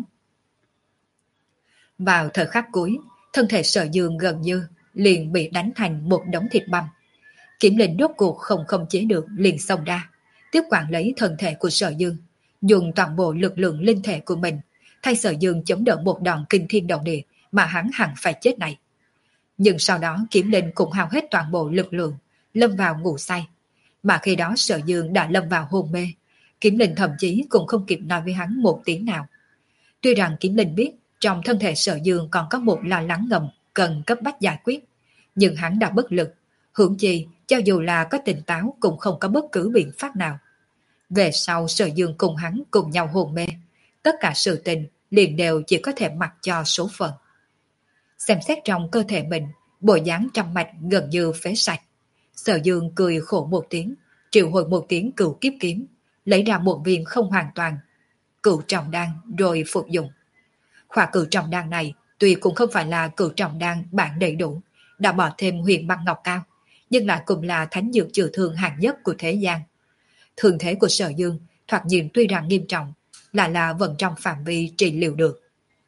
Vào thời khắc cuối, thân thể Sở Dương gần như liền bị đánh thành một đống thịt băm. Kiếm Linh rốt cuộc không khống chế được liền xông ra, tiếp quản lấy thân thể của Sở Dương, dùng toàn bộ lực lượng linh thể của mình thay Sở Dương chống đỡ một đòn kinh thiên động địa mà hắn hẳn phải chết này. Nhưng sau đó Kiếm Linh cũng hao hết toàn bộ lực lượng, lâm vào ngủ say. Mà khi đó Sở Dương đã lâm vào hôn mê, Kiếm Linh thậm chí cũng không kịp nói với hắn một tiếng nào. Tuy rằng Kiếm Linh biết trong thân thể Sở Dương còn có một lo lắng ngầm cần cấp bách giải quyết, nhưng hắn đã bất lực, hưởng chi cho dù là có tỉnh táo cũng không có bất cứ biện pháp nào. Về sau Sở Dương cùng hắn cùng nhau hôn mê, tất cả sự tình liền đều chỉ có thể mặc cho số phận. Xem xét trong cơ thể mình, bộ dáng trăm mạch gần như phế sạch. Sở Dương cười khổ một tiếng, triệu hồi một tiếng cửu kiếp kiếm, lấy ra một viên không hoàn toàn cửu trọng đan rồi phục dụng. Khỏa cửu trọng đan này tuy cũng không phải là cửu trọng đan bản đầy đủ, đã bỏ thêm huyền băng ngọc cao, nhưng lại cũng là thánh dược chữa thương hạng nhất của thế gian. Thương thế của Sở Dương thoạt nhìn tuy rằng nghiêm trọng, lại là vẫn trong phạm vi trị liệu được.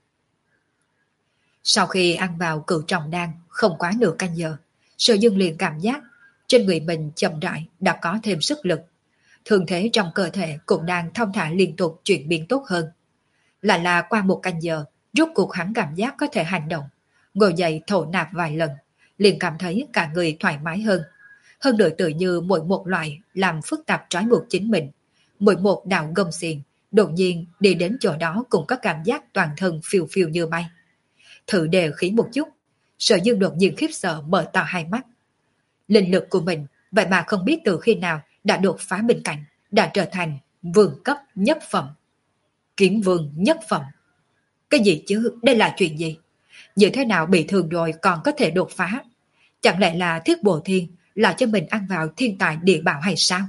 Sau khi ăn vào cửu trọng đan không quá nửa canh giờ, Sở Dương liền cảm giác trên người mình chậm rãi đã có thêm sức lực. Thương thế trong cơ thể cũng đang thong thả liên tục chuyển biến tốt hơn. Lại là qua một canh giờ, rốt cuộc hắn cảm giác có thể hành động, ngồi dậy thổ nạp vài lần, liền cảm thấy cả người thoải mái hơn. Hơn nữa tự như mỗi một loại làm phức tạp trói buộc chính mình, mỗi một đạo gông xiềng, đột nhiên đi đến chỗ đó cũng có cảm giác toàn thân phiêu phiêu như bay. Thử đề khí một chút, Sở Dương đột nhiên khiếp sợ mở to hai mắt. Linh lực của mình vậy mà không biết từ khi nào đã đột phá bên cạnh, đã trở thành vương cấp nhất phẩm. Kiếm vương nhất phẩm. Cái gì chứ, đây là chuyện gì? Như thế nào bị thương rồi còn có thể đột phá? Chẳng lẽ là Thiết Bồ Thiên là cho mình ăn vào thiên tài địa bảo hay sao?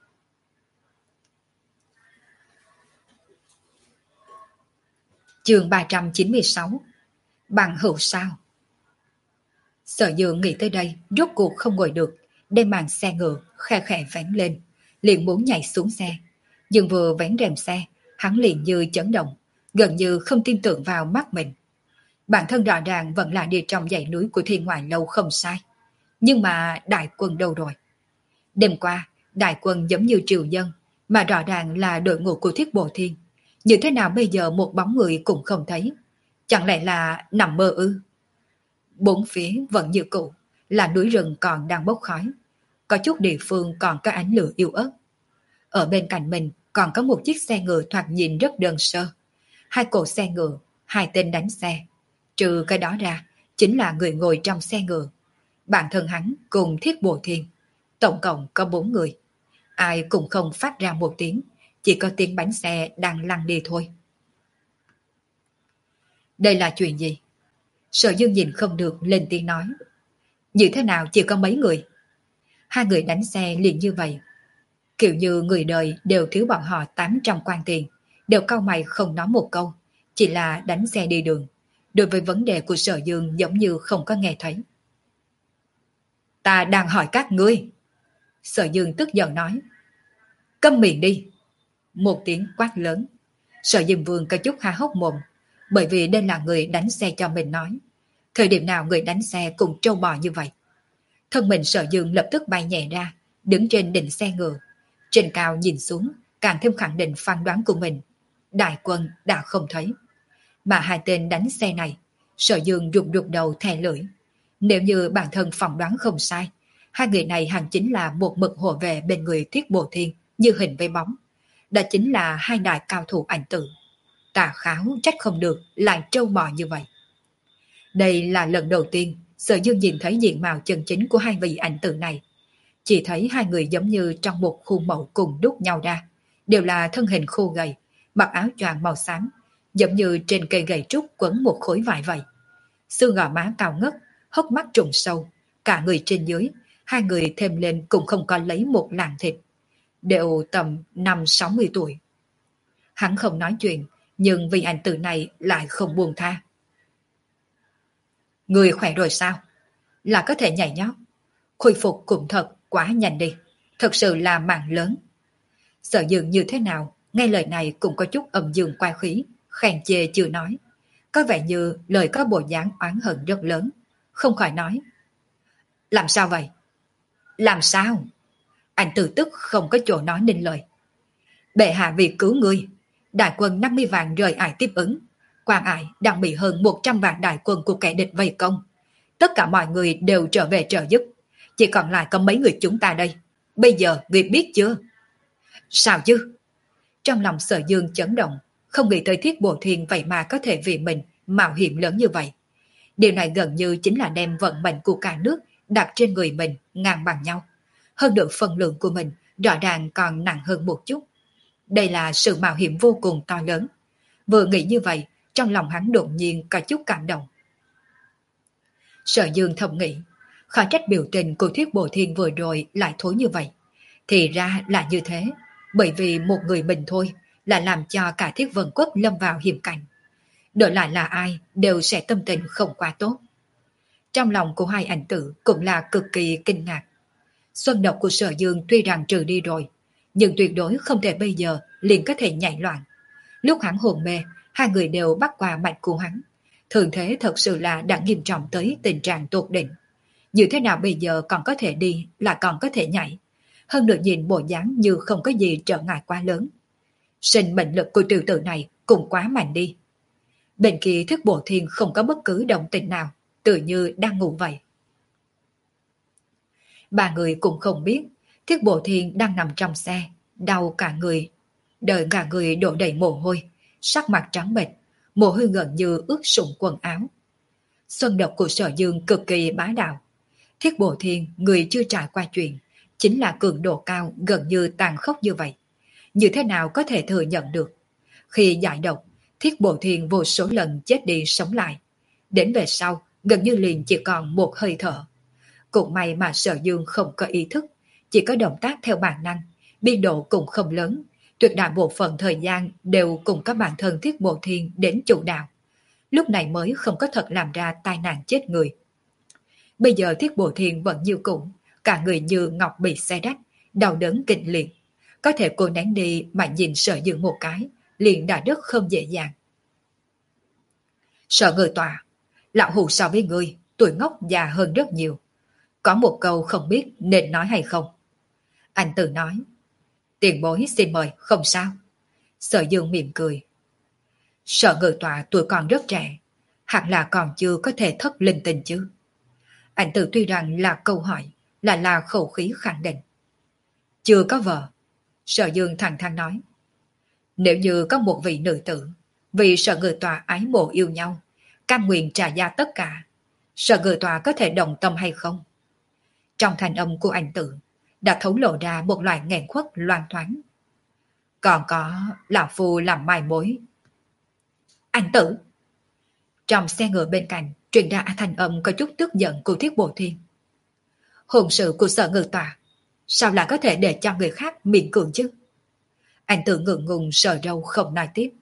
Chương ba trăm chín mươi sáu. Bằng hữu sao? Sở Dương nghĩ tới đây, rốt cuộc không ngồi được, đem màn xe ngựa khe khẽ vén lên, liền muốn nhảy xuống xe. Nhưng vừa vén rèm xe, hắn liền như chấn động, gần như không tin tưởng vào mắt mình. Bản thân rõ ràng vẫn là đi trong dãy núi của Thiên Ngoại Lâu không sai. Nhưng mà đại quân đâu rồi? Đêm qua, đại quân giống như triều dân, mà rõ ràng là đội ngũ của Thiết Bồ Thiên. Như thế nào bây giờ một bóng người cũng không thấy? Chẳng lẽ là nằm mơ ư? Bốn phía vẫn như cũ, là núi rừng còn đang bốc khói. Có chút địa phương còn có ánh lửa yếu ớt. Ở bên cạnh mình còn có một chiếc xe ngựa thoạt nhìn rất đơn sơ. Hai cỗ xe ngựa, hai tên đánh xe. Trừ cái đó ra, chính là người ngồi trong xe ngựa. Bản thân hắn cùng Thiết Bồ Thiên. Tổng cộng có bốn người. Ai cũng không phát ra một tiếng, chỉ có tiếng bánh xe đang lăn đi thôi. Đây là chuyện gì? Sở Dương nhìn không được lên tiếng nói. Như thế nào chỉ có mấy người? Hai người đánh xe liền như vậy. Kiểu như người đời đều thiếu bọn họ tám trăm quan tiền, đều cau mày không nói một câu, chỉ là đánh xe đi đường. Đối với vấn đề của Sở Dương giống như không có nghe thấy. Ta đang hỏi các ngươi. Sở Dương tức giận nói. Câm miệng đi. Một tiếng quát lớn. Sở Dương Vương có chút há hốc mồm, bởi vì đây là người đánh xe cho mình nói. Thời điểm nào người đánh xe cùng trâu bò như vậy? Thân mình Sở Dương lập tức bay nhẹ ra, đứng trên đỉnh xe ngựa. Trên cao nhìn xuống, càng thêm khẳng định phán đoán của mình. Đại quân đã không thấy. Mà hai tên đánh xe này, Sở Dương rụt rụt đầu thè lưỡi. Nếu như bản thân phỏng đoán không sai, hai người này hẳn chính là một mực hộ vệ bên người Thiết Bồ Thiên như hình với bóng. Đó chính là hai đại cao thủ ảnh tử. Tà Kháo trách không được lại trâu bò như vậy. Đây là lần đầu tiên Sở Dương nhìn thấy diện mạo chân chính của hai vị ảnh tử này. Chỉ thấy hai người giống như trong một khuôn mẫu cùng đúc nhau ra, đều là thân hình khô gầy, mặc áo choàng màu xám, giống như trên cây gậy trúc quấn một khối vải vậy. Xương gò má cao ngất, hốc mắt trùng sâu, cả người trên dưới, hai người thêm lên cũng không có lấy một lạng thịt, đều tầm năm sáu mươi tuổi. Hắn không nói chuyện, nhưng vị ảnh tử này lại không buông tha. Người khỏe rồi sao? Là có thể nhảy nhót. Khôi phục cũng thật quá nhanh đi, thật sự là mạng lớn. Sở Dương như thế nào, nghe lời này cũng có chút âm dương quay khí, khen chê chưa nói. Có vẻ như lời có bộ dáng oán hận rất lớn, không khỏi nói. Làm sao vậy? Làm sao? Anh từ tức không có chỗ nói nên lời. Bệ hạ vì cứu ngươi, đại quân năm mươi vạn rời ải tiếp ứng. Quan ải đang bị hơn một trăm vạn đại quân của kẻ địch vây công. Tất cả mọi người đều trở về trợ giúp. Chỉ còn lại có mấy người chúng ta đây. Bây giờ ngươi biết chưa? Sao chứ? Trong lòng Sở Dương chấn động, không nghĩ tới Thiết Bồ Thiên vậy mà có thể vì mình mạo hiểm lớn như vậy. Điều này gần như chính là đem vận mệnh của cả nước đặt trên người mình ngang bằng nhau. Hơn được phần lượng của mình rõ ràng còn nặng hơn một chút. Đây là sự mạo hiểm vô cùng to lớn. Vừa nghĩ như vậy, trong lòng hắn đột nhiên có chút cảm động. Sở Dương thầm nghĩ, khó trách biểu tình của Thiết Bồ Thiên vừa rồi lại thối như vậy. Thì ra là như thế, bởi vì một người mình thôi là làm cho cả Thiết Vân Quốc lâm vào hiểm cảnh. Đổi lại là ai đều sẽ tâm tình không quá tốt. Trong lòng của hai ảnh tử cũng là cực kỳ kinh ngạc. Xuân độc của Sở Dương tuy rằng trừ đi rồi, nhưng tuyệt đối không thể bây giờ liền có thể nhảy loạn. Lúc hắn hồn mê, hai người đều bắt qua mạch của hắn. Thường thế thật sự là đã nghiêm trọng tới tình trạng tột đỉnh. Như thế nào bây giờ còn có thể đi, là còn có thể nhảy. Hơn được nhìn bộ dáng như không có gì trở ngại quá lớn. Sinh mệnh lực của tiểu tử này cũng quá mạnh đi. Bên kia Thiết Bồ Thiên không có bất cứ động tĩnh nào, tự như đang ngủ vậy. Ba người cũng không biết, Thiết Bồ Thiên đang nằm trong xe, đau cả người, đợi cả người đổ đầy mồ hôi, sắc mặt trắng bệch, mồ hôi gần như ướt sũng quần áo. Xuân độc của Sở Dương cực kỳ bá đạo. Thiết Bồ Thiên, người chưa trải qua chuyện, chính là cường độ cao gần như tàn khốc như vậy. Như thế nào có thể thừa nhận được? Khi giải độc, Thiết Bồ Thiên vô số lần chết đi sống lại. Đến về sau, gần như liền chỉ còn một hơi thở. Cũng may mà Sở Dương không có ý thức, chỉ có động tác theo bản năng, biên độ cũng không lớn. Tuyệt đại bộ phận thời gian đều cùng các bản thân Thiết Bồ Thiên đến chủ đạo. Lúc này mới không có thật làm ra tai nạn chết người. Bây giờ Thiết Bồ Thiên vẫn như cũ, cả người như ngọc bị xé rách, đau đớn kịch liệt. Có thể cô nén đi mà nhìn Sở Dương một cái, liền đã rất không dễ dàng. Sở người tòa, lão hù so với ngươi, tuổi ngốc già hơn rất nhiều. Có một câu không biết nên nói hay không? Anh tự nói. Tiền bối xin mời, không sao. Sở Dương mỉm cười. Sở người tòa tuổi còn rất trẻ, hẳn là còn chưa có thể thất linh tình chứ. Anh tự tuy rằng là câu hỏi, là là khẩu khí khẳng định. Chưa có vợ. Sở Dương thẳng thắn nói. Nếu như có một vị nữ tử, vì Sở người tòa ái mộ yêu nhau, cam nguyện trả giá tất cả, Sở người tòa có thể đồng tâm hay không? Trong thanh âm của anh tử đã thấu lộ ra một loại nghẹn khuất loan thoáng. Còn có lão phu làm mai mối. Anh tử! Trong xe ngựa bên cạnh truyền ra thanh âm có chút tức giận của Thiết Bồ Thiên. Hôn sự của Sở ngự tòa, sao lại có thể để cho người khác miễn cưỡng chứ? Anh tử ngượng ngùng sờ râu không nói tiếp.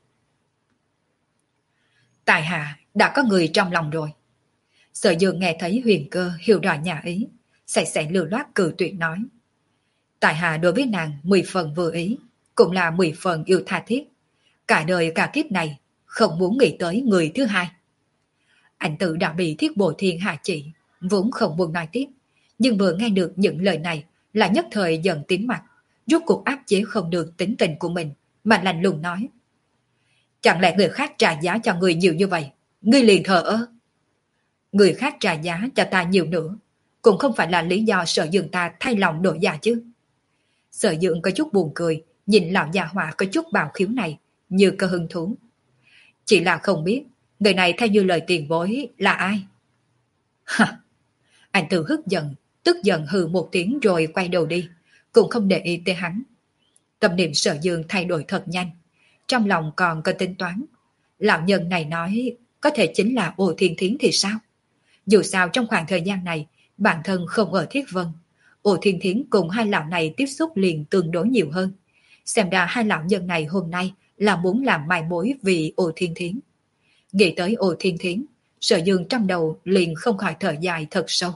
Tại hạ đã có người trong lòng rồi. Sở Dương nghe thấy Huyền Cơ hiểu rõ nhà ý, sạch sẽ lưu loát cử tuyệt nói. Tại hạ đối với nàng mười phần vừa ý, cũng là mười phần yêu tha thiết. Cả đời cả kiếp này không muốn nghĩ tới người thứ hai. Anh tự đã bị Thiết Bồ Thiên hạ chỉ, vốn không buồn nói tiếp, nhưng vừa nghe được những lời này là nhất thời giận tím mặt, rốt cuộc áp chế không được tính tình của mình, mà lạnh lùng nói. Chẳng lẽ người khác trả giá cho người nhiều như vậy, ngươi liền thờ ơ? Người khác trả giá cho ta nhiều nữa, cũng không phải là lý do Sở Dương ta thay lòng đổi dạ chứ. Sở Dương có chút buồn cười, nhìn lão già họa có chút bào khiếu này, như có hứng thú. Chỉ là không biết, người này theo như lời tiền bối là ai? Hả? Anh tự hức giận, tức giận hừ một tiếng rồi quay đầu đi, cũng không để ý tới hắn. Tâm niệm Sở Dương thay đổi thật nhanh, trong lòng còn có tính toán. Lão nhân này nói có thể chính là Ô Thiên Thiến thì sao? Dù sao trong khoảng thời gian này, bản thân không ở Thiết Vân, Ô Thiên Thiến cùng hai lão này tiếp xúc liền tương đối nhiều hơn. Xem ra hai lão nhân này hôm nay là muốn làm mai mối vì Ô Thiên Thiến. Nghĩ tới Ô Thiên Thiến, Sở Dương trong đầu liền không khỏi thở dài thật sâu.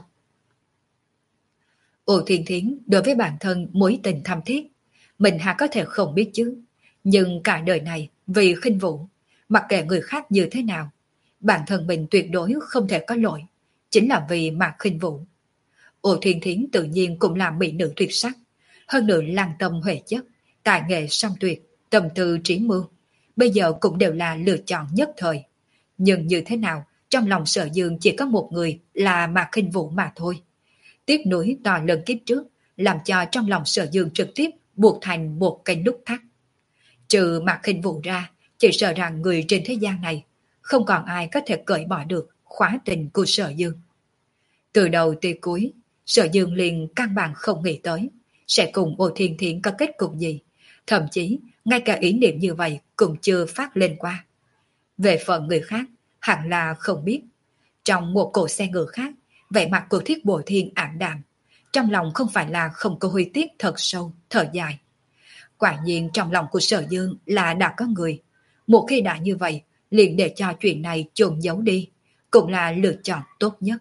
Ô Thiên Thiến đối với bản thân mối tình thâm thiết, mình há có thể không biết chứ. Nhưng cả đời này vì khinh Vũ, mặc kệ người khác như thế nào, bản thân mình tuyệt đối không thể có lỗi, chính là vì mà khinh Vũ. Ô Thiên Thiến tự nhiên cũng là mỹ nữ tuyệt sắc, hơn nữa lăng tâm huệ chất, tài nghệ song tuyệt, tâm tư trí mưu, bây giờ cũng đều là lựa chọn nhất thời. Nhưng như thế nào, trong lòng Sở Dương chỉ có một người là Mạc Khinh Vũ mà thôi. Tiếc nuối to lớn kiếp trước, làm cho trong lòng Sở Dương trực tiếp buộc thành một cây nút thắt. Trừ Mạc Khinh Vũ ra, chỉ sợ rằng người trên thế gian này không còn ai có thể cởi bỏ được khóa tình của Sở Dương. Từ đầu tới cuối, Sở Dương liền căn bản không nghĩ tới sẽ cùng Ô Thiên Thiến có kết cục gì, thậm chí ngay cả ý niệm như vậy cũng chưa phát lên qua. Về phần người khác, hẳn là không biết. Trong một cổ xe ngựa khác, vẻ mặt của Thiết Bội Thiên ảm đạm, trong lòng không phải là không có huy tiếc thật sâu, thở dài. Quả nhiên trong lòng của Sở Dương là đã có người. Một khi đã như vậy, liền để cho chuyện này chôn giấu đi, cũng là lựa chọn tốt nhất.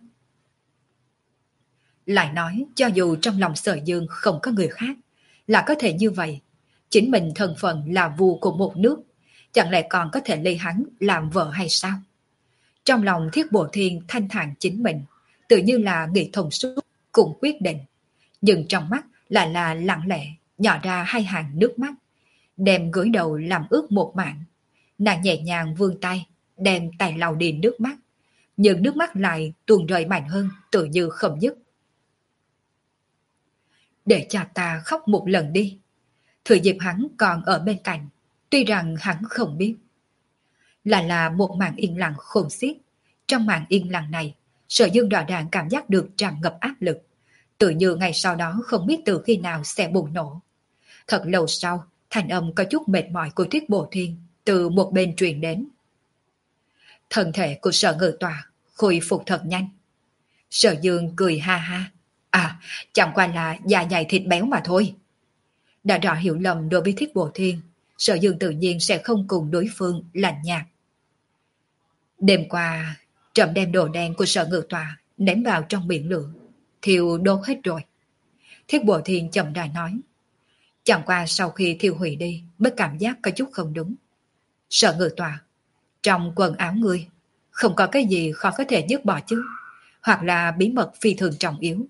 Lại nói, cho dù trong lòng Sở Dương không có người khác, là có thể như vậy. Chính mình thân phận là vua của một nước, chẳng lẽ còn có thể lấy hắn làm vợ hay sao? Trong lòng Thiết Bội Thiên thanh thản chính mình, tự như là nghĩ thông suốt, cùng quyết định. Nhưng trong mắt lại là lặng lẽ, nhỏ ra hai hàng nước mắt, đem gối đầu làm ướt một mảng. Nàng nhẹ nhàng vươn tay, đem tay lau đi nước mắt, nhưng nước mắt lại tuôn rơi mạnh hơn, tự như không dứt. Để cho ta khóc một lần đi. Thừa dịp hắn còn ở bên cạnh, tuy rằng hắn không biết. Là là một màn yên lặng khôn xiết. Trong màn yên lặng này, Sở Dương rõ ràng cảm giác được tràn ngập áp lực, tự như ngày sau đó không biết từ khi nào sẽ bùng nổ. Thật lâu sau, thanh âm có chút mệt mỏi của Thiết Bội Thiên từ một bên truyền đến. Thân thể của Sở Ngự Tòa khôi phục thật nhanh. Sở Dương cười ha ha. À, chẳng qua là da dày thịt béo mà thôi. Đã rõ hiểu lầm đối với Thiết Bội Thiên, Sở Dương tự nhiên sẽ không cùng đối phương lạnh nhạt. Đêm qua, trộm đem đồ đen của Sở Ngự Tòa ném vào trong biển lửa, thiêu đốt hết rồi. Thiết Bội Thiên chậm rãi nói. Chẳng qua sau khi thiêu hủy đi mới cảm giác có chút không đúng. Sở Ngự Tòa, trong quần áo ngươi không có cái gì khó có thể dứt bỏ chứ, hoặc là bí mật phi thường trọng yếu.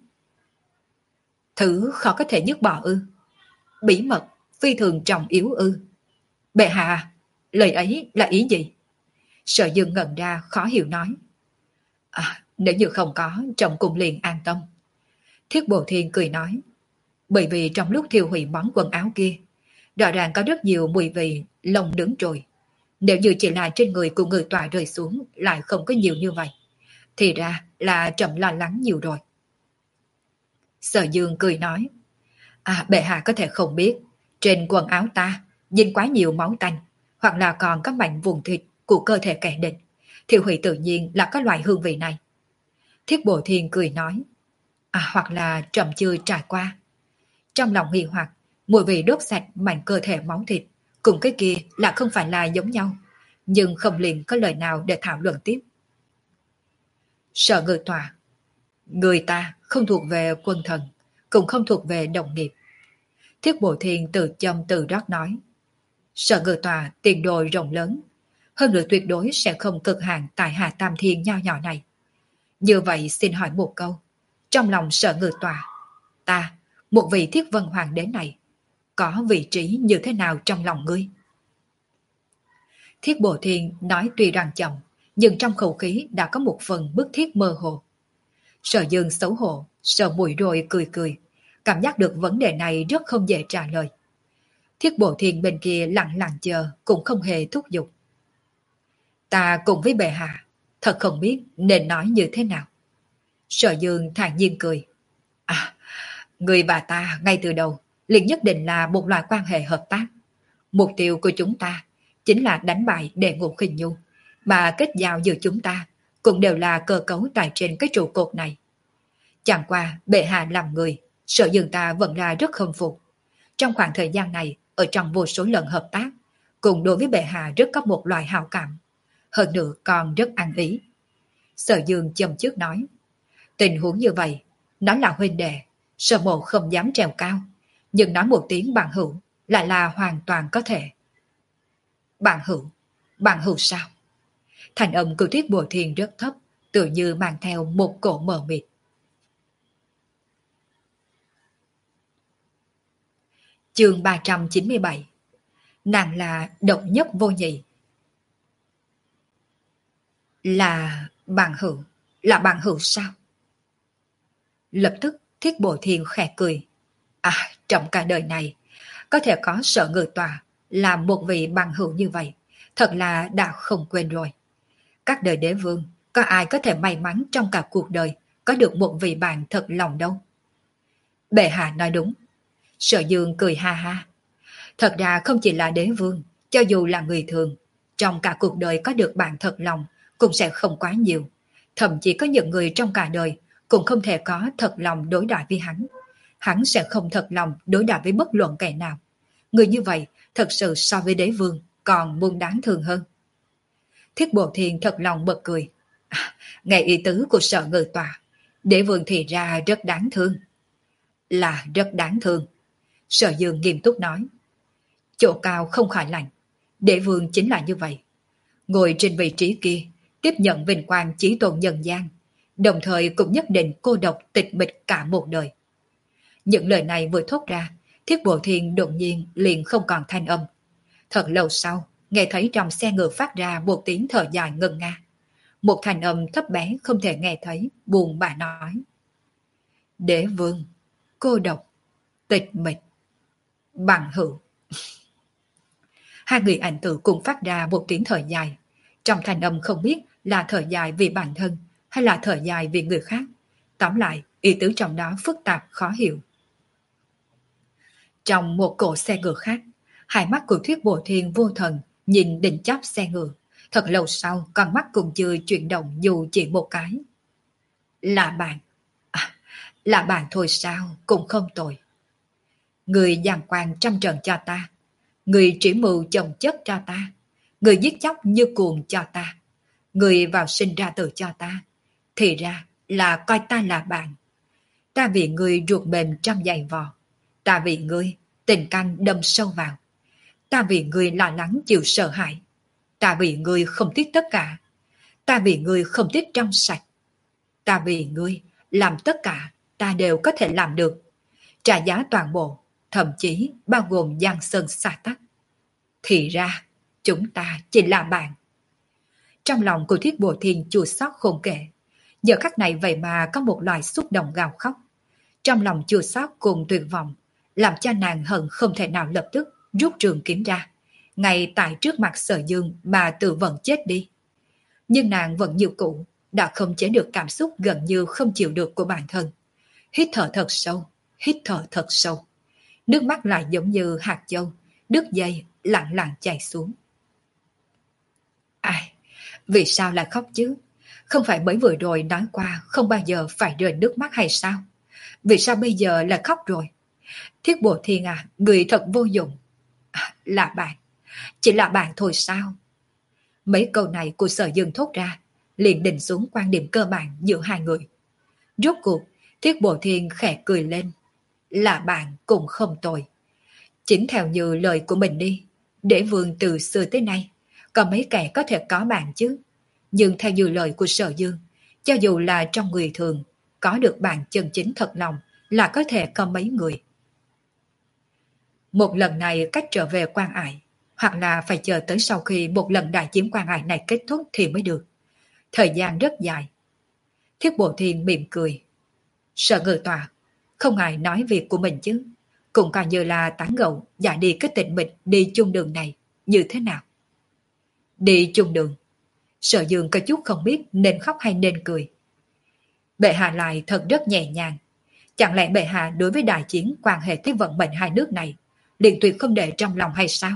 Thứ khó có thể dứt bỏ ư? Bí mật phi thường trọng yếu ư? Bệ hạ, lời ấy là ý gì? Sở Dương ngẩn ra khó hiểu nói. À, nếu như không có, chồng cùng liền an tâm. Thiết Bội Thiên cười nói. Bởi vì trong lúc thiêu hủy món quần áo kia, rõ ràng có rất nhiều mùi vị lồng đứng rồi. Nếu như chỉ là trên người của người tòa rơi xuống lại không có nhiều như vậy, thì ra là trầm lo lắng nhiều rồi. Sở Dương cười nói. À, bệ hạ có thể không biết, trên quần áo ta dính quá nhiều máu tanh, hoặc là còn có mảnh vùng thịt của cơ thể kẻ địch, thiêu hủy tự nhiên là có loại hương vị này. Thiết Bội Thiên cười nói. À, hoặc là trầm chưa trải qua. Trong lòng nghi hoặc, mùi vị đốt sạch mảnh cơ thể máu thịt cùng cái kia là không phải là giống nhau, nhưng không liền có lời nào để thảo luận tiếp. Sở Ngự Tòa, người ta không thuộc về quân thần, cũng không thuộc về đồng nghiệp. Thiết Bội Thiên từ châm từ rót nói. Sở Ngự Tòa tiền đồ rộng lớn, hơn nữa tuyệt đối sẽ không cực hạn tại Hà Tam Thiên nho nhỏ này. Như vậy xin hỏi một câu, Trong lòng Sở Ngự Tòa, ta, một vị Thiết Vân Hoàng đế này, có vị trí như thế nào trong lòng ngươi? Thiết Bồ Thiên nói tuy rằng chậm, nhưng trong khẩu khí đã có một phần bức thiết mơ hồ. Sở Dương xấu hổ, sờ mũi rồi cười cười, cảm giác được vấn đề này rất không dễ trả lời. Thiết Bồ Thiên bên kia lặng lặng chờ, cũng không hề thúc giục. Ta cùng với bệ hạ, thật không biết nên nói như thế nào. Sở Dương thản nhiên cười. À, người và ta ngay từ đầu liền nhất định là một loại quan hệ hợp tác. Mục tiêu của chúng ta chính là đánh bại Đệ Ngũ Khinh Nhu, mà kết giao giữa chúng ta cũng đều là cơ cấu tại trên cái trụ cột này. Chẳng qua bệ hạ làm người, Sở Dương ta vẫn là rất khâm phục. Trong khoảng thời gian này, ở trong vô số lần hợp tác, cùng đối với bệ hạ rất có một loại hảo cảm. Hơn nữa còn rất ăn ý. Sở Dương châm trước nói, tình huống như vậy, nó là huynh đệ, Sở Mộ không dám trèo cao, nhưng nói một tiếng bạn hữu lại là hoàn toàn có thể. Bạn hữu, bạn hữu sao? Thành âm của Thiết Bồ Thiên rất thấp, tự như mang theo một cổ mờ mịt. Chương ba trăm chín mươi bảy. Nàng là độc nhất vô nhị. Là bạn hữu, là bạn hữu sao? Lập tức Thiết Bồ Thiên khẽ cười. À, trong cả đời này, có thể có Sở Ngự Tòa làm một vị bạn hữu như vậy, thật là đã không quên rồi. Các đời đế vương, có ai có thể may mắn trong cả cuộc đời có được một vị bạn thật lòng đâu. Bệ hạ nói đúng. Sở Dương cười ha ha. Thật ra không chỉ là đế vương, cho dù là người thường, trong cả cuộc đời có được bạn thật lòng cũng sẽ không quá nhiều. Thậm chí có những người trong cả đời cũng không thể có thật lòng đối đãi với hắn. Hắn sẽ không thật lòng đối đãi với bất luận kẻ nào. Người như vậy thật sự so với đế vương còn muôn đáng thương hơn. Thiết Bồ Thiên thật lòng bật cười. À, nghe ý tứ của Sở Ngự Tòa, đế vương thì ra rất đáng thương. Là rất đáng thương. Sở Dương nghiêm túc nói. Chỗ cao không khỏi lạnh. Đế vương chính là như vậy. Ngồi trên vị trí kia, tiếp nhận vinh quang chí tôn nhân gian, đồng thời cũng nhất định cô độc tịch mịch cả một đời. Những lời này vừa thốt ra, Thiết Bộ Thiên đột nhiên liền không còn thanh âm. Thật lâu sau, nghe thấy trong xe ngựa phát ra một tiếng thở dài ngân nga. Một thanh âm thấp bé không thể nghe thấy, buồn bã nói. Đế vương, cô độc, tịch mịch, bằng hữu. Hai người ảnh tử cùng phát ra một tiếng thở dài. Trong thanh âm không biết là thở dài vì bản thân hay là thở dài vì người khác. Tóm lại, ý tứ trong đó phức tạp khó hiểu. Trong một cỗ xe ngựa khác, hai mắt của Thuyết Bồ Thiên vô thần nhìn đỉnh chóp xe ngựa. Thật lâu sau, con mắt cũng chưa chuyển động dù chỉ một cái. Là bạn. À, là bạn thôi sao, cũng không tồi. Người giàn quan trăm trận cho ta. Người chỉ mưu chồng chất cho ta. Người giết chóc như cuồng cho ta. Người vào sinh ra tử cho ta. Thì ra là coi ta là bạn. Ta vì người ruột mềm trong giày vò. Ta vì ngươi tình canh đâm sâu vào. Ta vì ngươi lo lắng chịu sợ hãi. Ta vì ngươi không tiếc tất cả. Ta vì ngươi không tiếc trong sạch. Ta vì ngươi làm tất cả ta đều có thể làm được. Trả giá toàn bộ, thậm chí bao gồm giang sơn xa tắc. Thì ra chúng ta chỉ là bạn. Trong lòng của Thiết Bồ Thiên chua xót khôn kể. Giờ khắc này vậy mà có một loại xúc động gào khóc. Trong lòng chua xót cùng tuyệt vọng, làm cho nàng hận không thể nào lập tức rút trường kiếm ra, ngay tại trước mặt Sở Dương mà tự vận chết đi. Nhưng nàng vẫn như cũ, đã không chế được cảm xúc gần như không chịu được của bản thân. Hít thở thật sâu, hít thở thật sâu. Nước mắt lại giống như hạt châu, đứt dây lặng lặng chảy xuống. Ai, vì sao lại khóc chứ? Không phải mới vừa rồi nói qua không bao giờ phải rơi nước mắt hay sao? Vì sao bây giờ lại khóc rồi? Thiết Bồ Thiên à, người thật vô dụng. À, là bạn, chỉ là bạn thôi sao? Mấy câu này của Sở Dương thốt ra, liền định xuống quan điểm cơ bản giữa hai người. Rốt cuộc, Thiết Bồ Thiên khẽ cười lên. Là bạn cũng không tồi. Chính theo như lời của mình đi, đế vương từ xưa tới nay, có mấy kẻ có thể có bạn chứ. Nhưng theo như lời của Sở Dương, cho dù là trong người thường, có được bạn chân chính thật lòng là có thể có mấy người. Một lần này cách trở về Quan Ải, hoặc là phải chờ tới sau khi một lần đại chiến Quan Ải này kết thúc thì mới được. Thời gian rất dài. Thiết Bộ Thiên mỉm cười. Sở Ngự Tọa, không ai nói việc của mình chứ. Cũng coi như là tán gẫu giả đi cái tịnh mịch đi chung đường này, như thế nào? Đi chung đường. Sở Dương có chút không biết nên khóc hay nên cười. Bệ hạ lại thật rất nhẹ nhàng. Chẳng lẽ bệ hạ đối với đại chiến quan hệ tới vận mệnh hai nước này liền tuyệt không để trong lòng hay sao?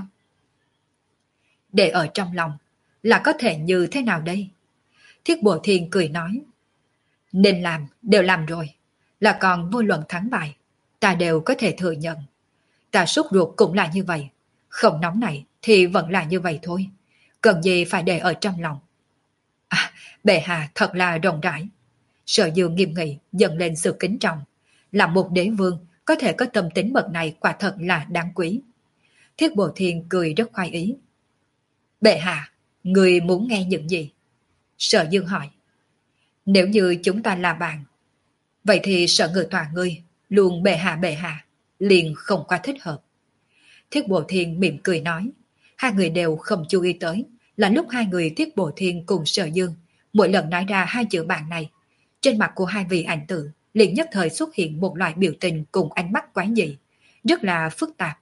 Để ở trong lòng là có thể như thế nào đây? Thiết Bộ Thiên cười nói. Nên làm, đều làm rồi. Là còn vô luận thắng bại, ta đều có thể thừa nhận. Ta sốt ruột cũng là như vậy. Không nóng này thì vẫn là như vậy thôi. Cần gì phải để ở trong lòng. À, bệ hạ thật là rộng rãi. Sở Dương nghiêm nghị dần lên sự kính trọng. Là một đế vương có thể có tâm tính bậc này quả thật là đáng quý. Thiết Bộ Thiên cười rất khoái ý. Bệ hạ, người muốn nghe những gì? Sở Dương hỏi. Nếu như chúng ta là bạn, vậy thì Sở Ngự Tọa ngươi luôn bệ hạ bệ hạ, liền không quá thích hợp. Thiết Bộ Thiên mỉm cười nói. Hai người đều không chú ý tới là lúc hai người Thiết Bộ Thiên cùng Sở Dương mỗi lần nói ra hai chữ bạn này, trên mặt của hai vị ảnh tử liền nhất thời xuất hiện một loại biểu tình cùng ánh mắt quái dị, rất là phức tạp.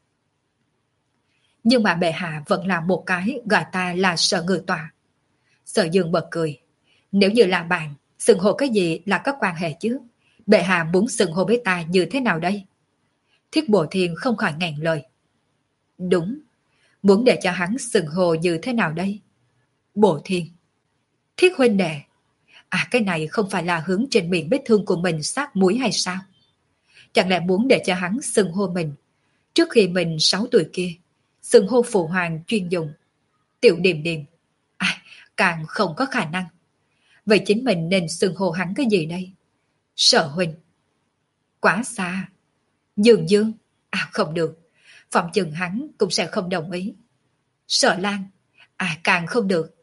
Nhưng mà bệ hạ vẫn là một cái gọi ta là Sở Ngự Tọa. Sở Dương bật cười. Nếu như là bạn, xưng hô cái gì là có quan hệ chứ? Bệ hạ muốn xưng hô với ta như thế nào đây? Thiết Bộ Thiên không khỏi ngẹn lời. Đúng, muốn để cho hắn xưng hô như thế nào đây? Bộ Thiên. Thiết huynh đệ. À, cái này không phải là hướng trên miệng vết thương của mình sát muối hay sao? Chẳng lẽ muốn để cho hắn xưng hô mình trước khi mình sáu tuổi kia, xưng hô phụ hoàng chuyên dùng Tiểu Điềm Điềm? À, càng không có khả năng. Vậy chính mình nên xưng hô hắn cái gì đây? Sở huynh. Quá xa. Dương Dương. À, không được. Phòng chừng hắn cũng sẽ không đồng ý. Sở Lan. À, càng không được.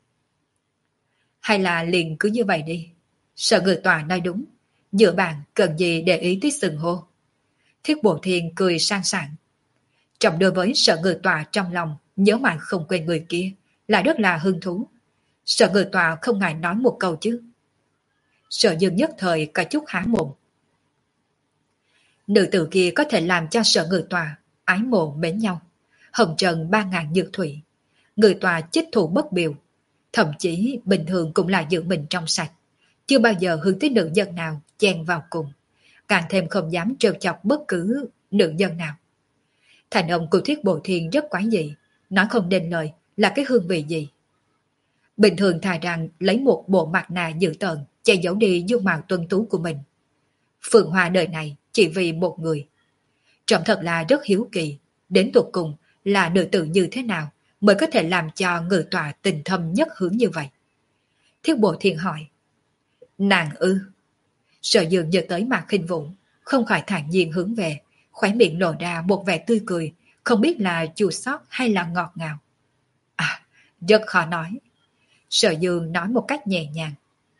Hay là liền cứ như vậy đi. Sở Ngự Tọa nói đúng. Giữa bạn cần gì để ý tới xưng hô? Thiết Bộ Thiên cười sang sảng. Trọng đối với Sở Ngự Tọa trong lòng nhớ mãi không quên người kia là rất là hứng thú. Sở Ngự Tọa không ngại nói một câu chứ. Sở Dương nhất thời cả chút há mồm. Nữ tử kia có thể làm cho Sở Ngự Tọa ái mộ mến nhau. Hồng trần ba ngàn nhược thủy. Người Tọa chích thủ bất biểu. Thậm chí bình thường cũng là giữ mình trong sạch. Chưa bao giờ hướng tới nữ nhân nào chen vào cùng. Càng thêm không dám trêu chọc bất cứ nữ nhân nào. Thành âm của Thiết Bộ Thiên rất quái dị. Nói không nên lời là cái hương vị gì. Bình thường thà rằng lấy một bộ mặt nạ dữ tợn che giấu đi dung mạo tuân tú của mình. Phượng Hoa đời này chỉ vì một người. Trọng thật là rất hiếu kỳ. Đến tột cùng là nữ tử như thế nào mới có thể làm cho Ngự Tọa tình thâm nhất hướng như vậy? Thiết Bộ Thiên hỏi. Nàng ư? Sở Dương nhớ tới Mạc Khinh Vũ, không khỏi thản nhiên hướng về, khóe miệng lộ ra một vẻ tươi cười, không biết là chua xót hay là ngọt ngào. À, rất khó nói. Sở Dương nói một cách nhẹ nhàng.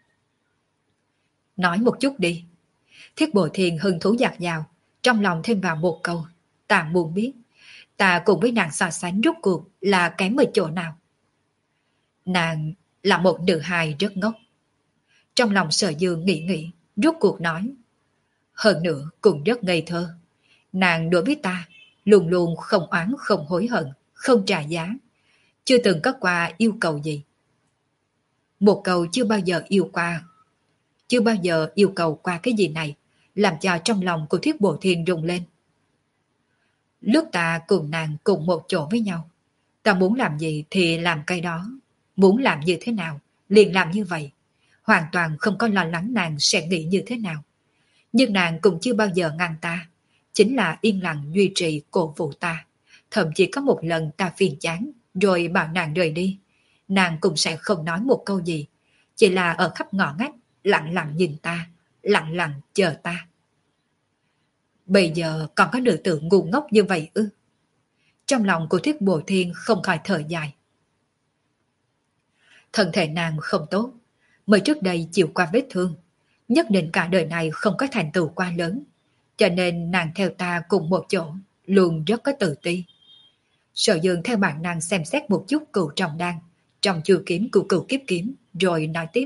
Nói một chút đi. Thiết Bộ Thiên hứng thú dạt dào, trong lòng thêm vào một câu. Ta muốn biết, ta cùng với nàng so sánh rốt cuộc là kém ở chỗ nào. Nàng là một nữ hài rất ngốc. Trong lòng Sở Dương nghĩ nghĩ, rốt cuộc nói. Hơn nữa cũng rất ngây thơ. Nàng đối với ta luôn luôn không oán không hối hận, không trả giá. Chưa từng có qua yêu cầu gì. Một câu chưa bao giờ yêu qua. Chưa bao giờ yêu cầu qua cái gì này, làm cho trong lòng của Thiết Bộ Thiên rung lên. Lúc ta cùng nàng cùng một chỗ với nhau, ta muốn làm gì thì làm cái đó. Muốn làm như thế nào, liền làm như vậy. Hoàn toàn không có lo lắng nàng sẽ nghĩ như thế nào. Nhưng nàng cũng chưa bao giờ ngăn ta. Chính là yên lặng duy trì cổ vũ ta. Thậm chí có một lần ta phiền chán, rồi bảo nàng rời đi. Nàng cũng sẽ không nói một câu gì. Chỉ là ở khắp ngõ ngách, lặng lặng nhìn ta, lặng lặng chờ ta. Bây giờ còn có nữ tử ngu ngốc như vậy ư? Trong lòng của Thiết Bộ Thiên không khỏi thở dài. Thân thể nàng không tốt, mới trước đây chịu qua vết thương, nhất định cả đời này không có thành tựu quá lớn, cho nên nàng theo ta cùng một chỗ, luôn rất có tự ti. Sở Dương theo bản năng xem xét một chút cựu trọng đan, trong chu kiếm của cựu kiếp kiếm, rồi nói tiếp.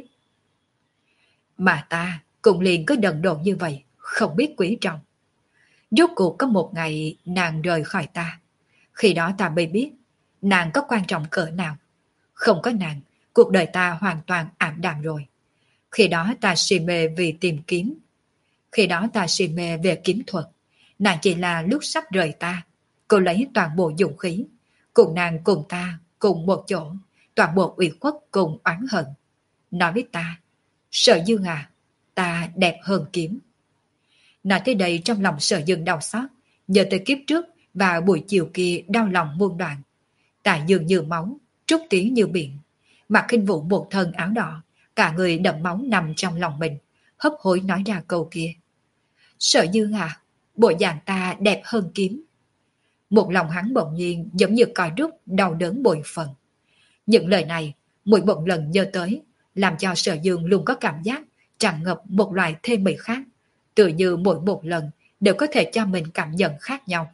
Mà ta cũng liền cứ đần độn như vậy, không biết quý trọng. Rốt cuộc có một ngày nàng rời khỏi ta, khi đó ta mới biết nàng có quan trọng cỡ nào. Không có nàng, cuộc đời ta hoàn toàn ảm đạm rồi. Khi đó ta si mê vì tìm kiếm. Khi đó ta si mê về kiếm thuật. Nàng chỉ là lúc sắp rời ta, cô lấy toàn bộ dũng khí, cùng nàng cùng ta, cùng một chỗ, toàn bộ ủy khuất cùng oán hận. Nói với ta, Sở Dương à, ta đẹp hơn kiếm. Nói tới đây trong lòng Sở Dương đau xót, nhớ tới kiếp trước và buổi chiều kia đau lòng muôn đoạn. Tạ Dương như máu, trúc tí như biển. Mặc Khinh Vũ một thân áo đỏ, cả người đẫm máu nằm trong lòng mình, hấp hối nói ra câu kia. Sở Dương à, bộ dạng ta đẹp hơn kiếm. Một lòng hắn bỗng nhiên giống như còi rút đau đớn bội phần. Những lời này, mỗi một lần nhớ tới, làm cho Sở Dương luôn có cảm giác tràn ngập một loại thê mị khác, tự như mỗi một lần đều có thể cho mình cảm nhận khác nhau.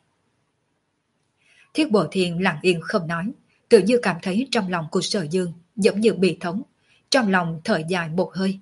Thiết Bộ Thiên lặng yên không nói, tự như cảm thấy trong lòng của Sở Dương giống như bị thống, trong lòng thở dài một hơi.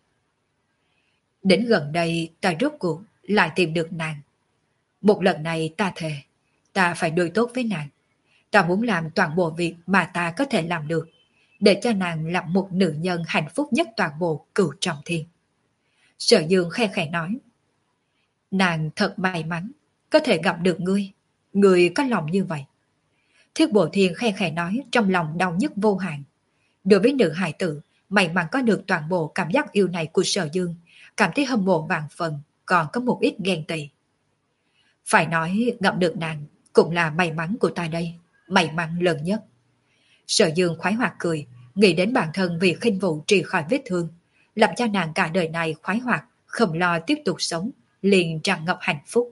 Đến gần đây ta rốt cuộc lại tìm được nàng. Một lần này ta thề, ta phải đối tốt với nàng. Ta muốn làm toàn bộ việc mà ta có thể làm được, để cho nàng làm một nữ nhân hạnh phúc nhất toàn bộ Cửu Trọng Thiên. Sở Dương khe khẽ nói. Nàng thật may mắn, có thể gặp được ngươi. Ngươi có lòng như vậy. Thiết Bộ Thiên khe khẽ nói trong lòng đau nhức vô hạn. Đối với nữ hài tử, may mắn có được toàn bộ cảm giác yêu này của Sở Dương, cảm thấy hâm mộ vạn phần, còn có một ít ghen tị. Phải nói gặp được nàng cũng là may mắn của ta đây, may mắn lớn nhất. Sở Dương khoái hoạt cười, nghĩ đến bản thân vì Khinh Vũ trị khỏi vết thương, làm cho nàng cả đời này khoái hoạt, không lo tiếp tục sống, liền tràn ngập hạnh phúc.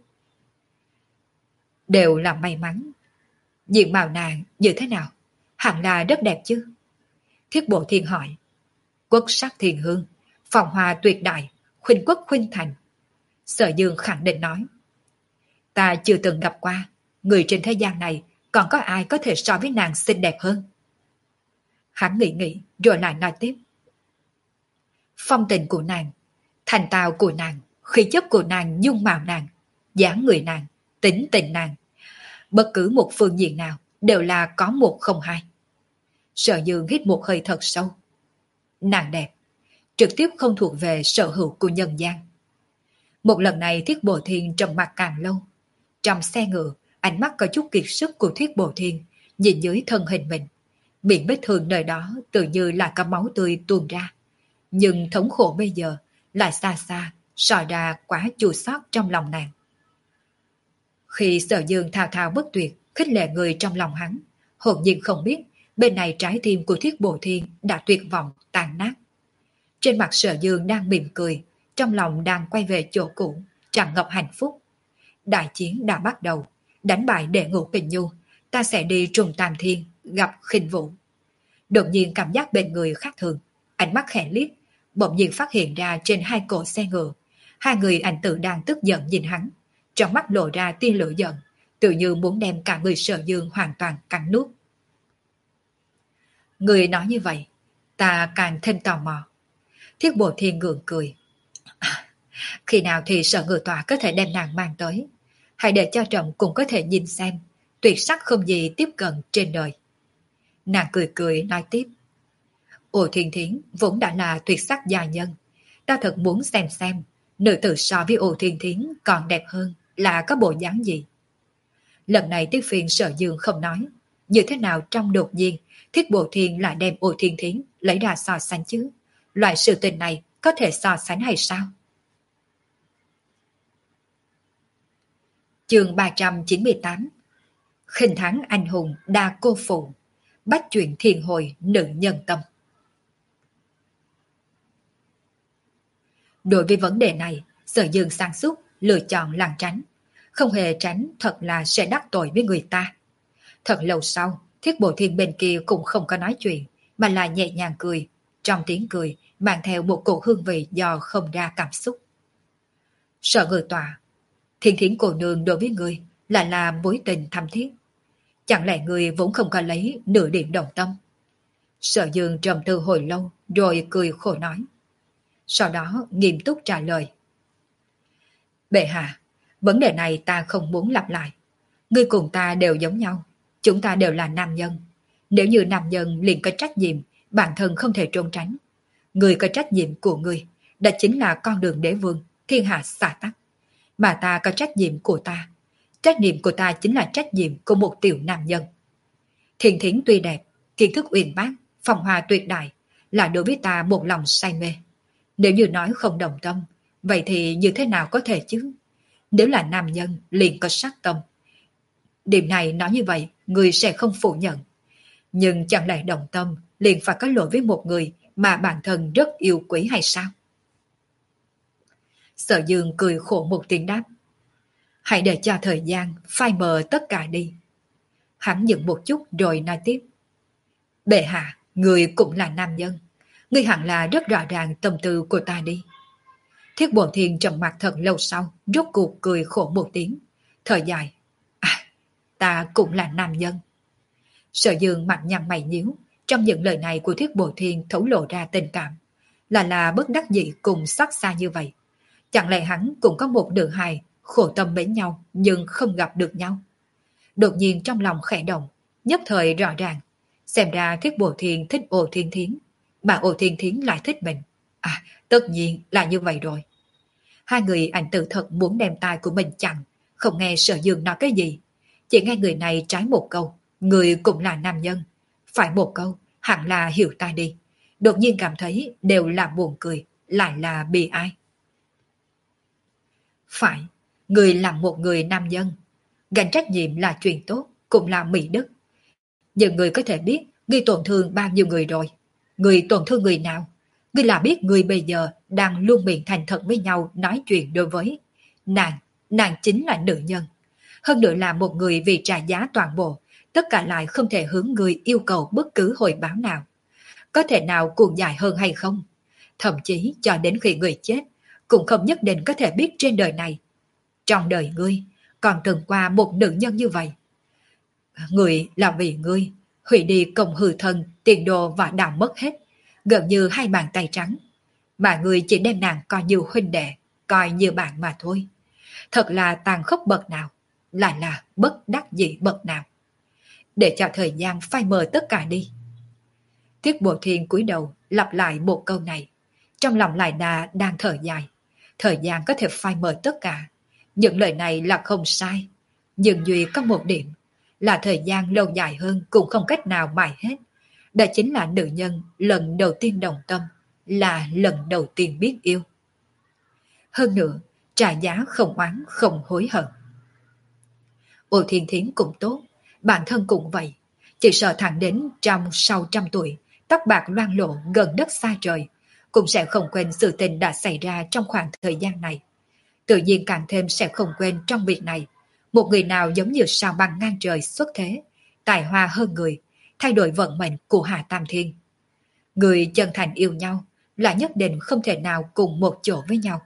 Đều là may mắn. Diện mạo nàng như thế nào? Hẳn là rất đẹp chứ? Thiết Bộ Thiên hỏi. Quốc sắc thiên hương, phong hoa tuyệt đại, khuynh quốc khuynh thành. Sở Dương khẳng định nói. Ta chưa từng gặp qua, người trên thế gian này còn có ai có thể so với nàng xinh đẹp hơn? Hắn nghĩ nghĩ rồi lại nói tiếp. Phong tình của nàng, thành tào của nàng, khí chất của nàng, dung mạo nàng, dáng người nàng, tính tình nàng, bất cứ một phương diện nào đều là có một không hai. Sở Dương hít một hơi thật sâu. Nàng đẹp, trực tiếp không thuộc về sở hữu của nhân gian. Một lần này Thiết Bộ Thiên trầm mặc càng lâu. Trong xe ngựa, ánh mắt có chút kiệt sức của Thiết Bộ Thiên nhìn dưới thân hình mình. Miệng vết thương nơi đó tự như là có máu tươi tuôn ra. Nhưng thống khổ bây giờ lại xa xa, soi ra quá chua xót trong lòng nàng. Khi Sở Dương thao thao bất tuyệt, khích lệ người trong lòng hắn, hồn nhiên không biết bên này trái tim của Thiết Bộ Thiên đã tuyệt vọng, tàn nát. Trên mặt Sở Dương đang mỉm cười, trong lòng đang quay về chỗ cũ, tràn ngập hạnh phúc. Đại chiến đã bắt đầu, đánh bại Đệ Ngũ Kình Nhu, ta sẽ đi Trùng Tam Thiên, gặp Khinh Vũ. Đột nhiên cảm giác bên người khác thường, ánh mắt khẽ liếc, bỗng nhiên phát hiện ra trên hai cổ xe ngựa, hai người ảnh tử đang tức giận nhìn hắn, trong mắt lộ ra tia lửa giận, tự như muốn đem cả người Sở Dương hoàn toàn cắn nuốt. Người nói như vậy, ta càng thêm tò mò. Thiết Bộ Thiên gượng cười. À, khi nào thì Sở Ngự Tọa có thể đem nàng mang tới, hãy để cho Trọng cũng có thể nhìn xem, tuyệt sắc không gì tiếp cận trên đời. Nàng cười cười nói tiếp. Ồ Thiên Thiến vốn đã là tuyệt sắc già nhân, ta thật muốn xem xem, nữ tử so với Ồ Thiên Thiến còn đẹp hơn là có bộ dáng gì. Lần này Tiết Phiền Sở Dương không nói, như thế nào trong đột nhiên Thiết Bộ Thiên lại đem Ồ Thiên Thiến lấy ra so sánh chứ? Loại sự tình này có thể so sánh hay sao? Chương ba trăm chín mươi tám. Khinh thắng anh hùng đa cô phụ, bách chuyện thiên hồi nữ nhân tâm. Đối với vấn đề này, Sở Dương sáng suốt lựa chọn lảng tránh. Không hề tránh thật là sẽ đắc tội với người ta. Thật lâu sau, Thiết Bộ Thiên bên kia cũng không có nói chuyện, mà là nhẹ nhàng cười. Trong tiếng cười, mang theo một cổ hương vị do không ra cảm xúc. Sợ người tòa, Thiên Thiến cô nương đối với người lại là mối tình thâm thiết. Chẳng lẽ người vốn không có lấy nửa điểm đồng tâm? Sở Dương trầm tư hồi lâu rồi cười khổ nói. Sau đó nghiêm túc trả lời. Bệ hạ, vấn đề này ta không muốn lặp lại. Ngươi cùng ta đều giống nhau. Chúng ta đều là nam nhân. Nếu như nam nhân liền có trách nhiệm, bản thân không thể trốn tránh. Người có trách nhiệm của người, đó chính là con đường đế vương, thiên hạ xả tắc. Mà ta có trách nhiệm của ta. Trách nhiệm của ta chính là trách nhiệm của một tiểu nam nhân. Thiên Thiến tuy đẹp, kiến thức uyên bác, phong hoa tuyệt đại, là đối với ta một lòng say mê. Nếu như nói không đồng tâm, vậy thì như thế nào có thể chứ? Nếu là nam nhân, liền có sát tâm. Điểm này nói như vậy, người sẽ không phủ nhận. Nhưng chẳng lẽ đồng tâm liền phải có lỗi với một người mà bản thân rất yêu quý hay sao? Sở Dương cười khổ một tiếng đáp. Hãy để cho thời gian phai mờ tất cả đi. Hắn dừng một chút rồi nói tiếp. Bệ hạ, người cũng là nam nhân. Người hẳn là rất rõ ràng tâm tư của ta đi. Thiết Bộ Thiên trầm mặt thật lâu sau, rốt cuộc cười khổ một tiếng. Thở dài. À, ta cũng là nam nhân. Sở Dương mặt nhăn mày nhíu. Trong những lời này của Thiết Bộ Thiên thấu lộ ra tình cảm. Là là bất đắc dĩ cùng xót xa như vậy. Chẳng lẽ hắn cũng có một nữ hài khổ tâm mến nhau nhưng không gặp được nhau? Đột nhiên trong lòng khẽ động, nhất thời rõ ràng. Xem ra Thiết Bộ Thiên thích Ô Thiên Thiến, mà Ô Thiên Thiến lại thích mình. À, tất nhiên là như vậy rồi. Hai người ảnh tự thật muốn đem tai của mình chặn, không nghe Sở Dương nói cái gì. Chỉ nghe người này trái một câu, người cũng là nam nhân. Phải một câu, hẳn là hiểu ta đi. Đột nhiên cảm thấy đều là buồn cười, lại là bi ai. Phải, người làm một người nam nhân. Gánh trách nhiệm là chuyện tốt, cũng là mỹ đức. Nhưng người có thể biết người tổn thương bao nhiêu người rồi. Người tổn thương người nào? Người là biết người bây giờ đang luôn miệng thành thật với nhau nói chuyện đối với nàng. Nàng chính là nữ nhân. Hơn nữa là một người vì trả giá toàn bộ, tất cả lại không thể hướng người yêu cầu bất cứ hồi báo nào. Có thể nào cuồng dài hơn hay không? Thậm chí cho đến khi người chết, cũng không nhất định có thể biết trên đời này. Trong đời ngươi, còn từng qua một nữ nhân như vậy. Người là vì ngươi, hủy đi công hư thân, tiền đồ và đạo mất hết, gần như hai bàn tay trắng. Mà ngươi chỉ đem nàng coi như huynh đệ, coi như bạn mà thôi. Thật là tàn khốc bậc nào, lại là bất đắc dĩ bậc nào. Để cho thời gian phai mờ tất cả đi. Thiết Bộ Thiên cúi đầu lặp lại một câu này. Trong lòng lại đà đang thở dài. Thời gian có thể phai mờ tất cả. Những lời này là không sai. Nhưng duy có một điểm, là thời gian lâu dài hơn cũng không cách nào mài hết. Đó chính là nữ nhân lần đầu tiên đồng tâm, là lần đầu tiên biết yêu. Hơn nữa, trả giá không oán không hối hận. Ô Thiên Thiến cũng tốt, bản thân cũng vậy. Chỉ sợ thẳng đến trong sau trăm tuổi, tóc bạc loang lộ gần đất xa trời, cũng sẽ không quên sự tình đã xảy ra trong khoảng thời gian này. Tự nhiên càng thêm sẽ không quên trong việc này. Một người nào giống như sao băng ngang trời xuất thế, tài hoa hơn người, thay đổi vận mệnh của Hà Tam Thiên. Người chân thành yêu nhau là nhất định không thể nào cùng một chỗ với nhau.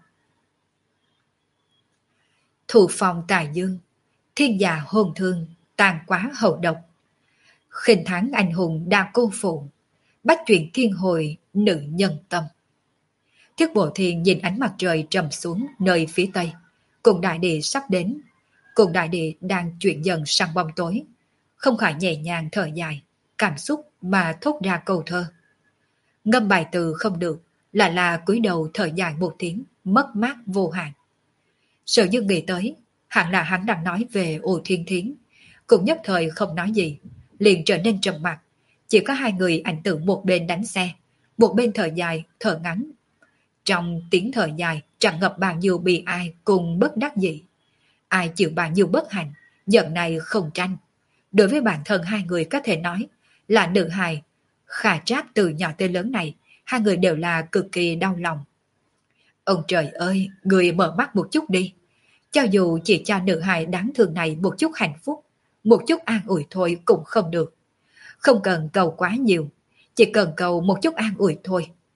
Thù phòng tài dương, thiên già hôn thương, tàn quá hậu độc. Khinh thắng anh hùng đa cô phụ, bách chuyện thiên hồi nữ nhân tâm. Thiết Bộ Thiên nhìn ánh mặt trời trầm xuống nơi phía tây. Cùng đại địa sắp đến. Cùng đại địa đang chuyển dần sang bóng tối. Không khỏi nhẹ nhàng thở dài, cảm xúc mà thốt ra câu thơ. Ngâm bài từ không được, lại là cúi đầu thở dài một tiếng, mất mát vô hạn. Sở Dương nghĩ tới, hẳn là hắn đang nói về Ô Thiên Thiến. Cũng nhất thời không nói gì, liền trở nên trầm mặc. Chỉ có hai người ảnh tự một bên đánh xe, một bên thở dài, thở ngắn. Trong tiếng thở dài tràn ngập bao nhiêu bi ai cùng bất đắc dĩ. Ai chịu bao nhiêu bất hạnh, giận này không tranh. Đối với bản thân hai người có thể nói là nữ hài, khả trác từ nhỏ tới lớn này, hai người đều là cực kỳ đau lòng. Ông trời ơi, người mở mắt một chút đi. Cho dù chỉ cho nữ hài đáng thương này một chút hạnh phúc, một chút an ủi thôi cũng không được. Không cần cầu quá nhiều, chỉ cần cầu một chút an ủi thôi.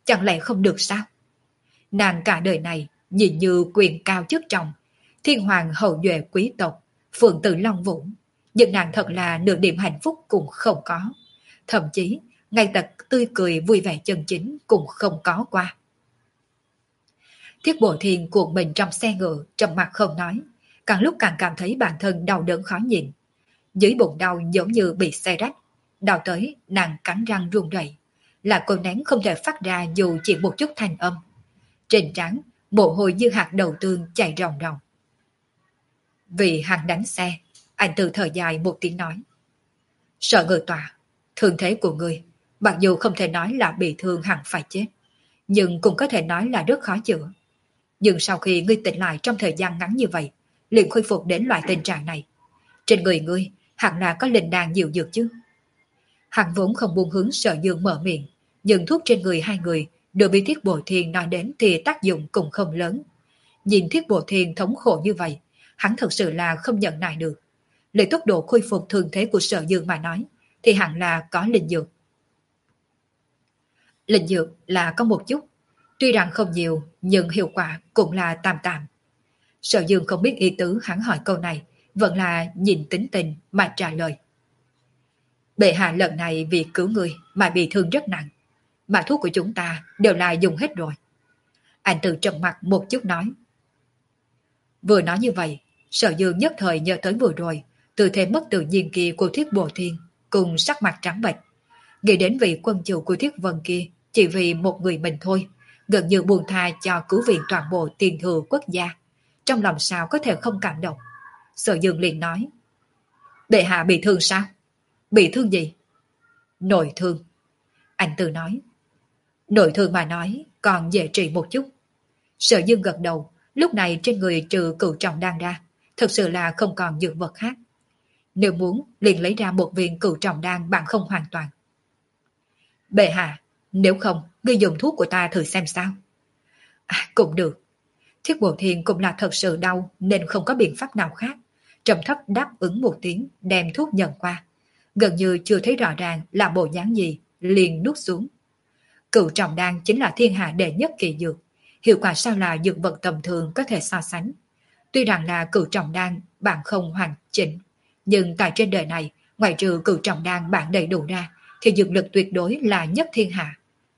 chẳng lẽ không được sao? Nàng cả đời này nhìn như quyền cao chức trọng, thiên hoàng hậu duệ quý tộc, phượng tử Long Vũ, nhưng nàng thật là nửa điểm hạnh phúc cũng không có. Thậm chí, ngay tật tươi cười vui vẻ chân chính cũng không có qua. Thiết Bộ Thiên cuộn mình trong xe ngựa, trầm mặt không nói, càng lúc càng cảm thấy bản thân đau đớn khó nhịn. Dưới bụng đau giống như bị xe rách, đau tới nàng cắn răng run rẩy, là cô nén không thể phát ra dù chỉ một chút thanh âm. Trên trán, mồ hôi như hạt đậu tương chảy ròng ròng. Vì hắn đánh xe, anh từ thở dài một tiếng nói. Sợ ngự tòa, thương thế của ngươi, mặc dù không thể nói là bị thương hẳn phải chết, nhưng cũng có thể nói là rất khó chữa. Nhưng sau khi ngươi tỉnh lại trong thời gian ngắn như vậy, liền khôi phục đến loại tình trạng này. Trên người ngươi, hẳn là có linh đan nhiều dược chứ. Hắn vốn không buông hướng Sở Dương mở miệng, nhưng thuốc trên người hai người đều bị Thiết Bộ Thiên nói đến thì tác dụng cũng không lớn. Nhìn Thiết Bộ Thiên thống khổ như vậy, hắn thật sự là không nhận nại được. Lấy tốc độ khôi phục thường thế của Sở Dương mà nói, thì hẳn là có linh dược. Linh dược là có một chút, tuy rằng không nhiều, nhưng hiệu quả cũng là tạm tạm. Sở Dương không biết ý tứ hắn hỏi câu này, vẫn là nhìn tính tình mà trả lời. Bệ hạ lần này vì cứu người mà bị thương rất nặng, mà thuốc của chúng ta đều là dùng hết rồi. Anh từ trầm mặt một chút nói. Vừa nói như vậy, Sở Dương nhất thời nhớ tới vừa rồi, tư thế mất tự nhiên kia của Thiết Bộ Thiên, cùng sắc mặt trắng bệch. Nghĩ đến vị quân chủ của Thiết Vân kia, chỉ vì một người mình thôi, gần như buông tha cho cứu viện toàn bộ tiền thừa quốc gia. Trong lòng sao có thể không cảm động. Sở Dương liền nói. Bệ hạ bị thương sao? Bị thương gì? Nội thương. Anh Tư nói. Nội thương mà nói còn dễ trị một chút. Sở Dương gật đầu, lúc này trên người trừ cửu trọng đan ra, thật sự là không còn dược vật khác. Nếu muốn, liền lấy ra một viên cửu trọng đan bạn không hoàn toàn. Bệ hạ, nếu không, ngươi dùng thuốc của ta thử xem sao. À, cũng được. Thiết Bộ Thiên cũng là thật sự đau nên không có biện pháp nào khác. Trầm thấp đáp ứng một tiếng, đem thuốc nhận qua. Gần như chưa thấy rõ ràng là bộ dáng gì, liền nuốt xuống. Cửu trọng đan chính là thiên hạ đệ nhất kỳ dược. Hiệu quả sao là dược vật tầm thường có thể so sánh. Tuy rằng là cửu trọng đan bạn không hoàn chỉnh, nhưng tại trên đời này, ngoại trừ cửu trọng đan bạn đầy đủ ra, thì dược lực tuyệt đối là nhất thiên hạ.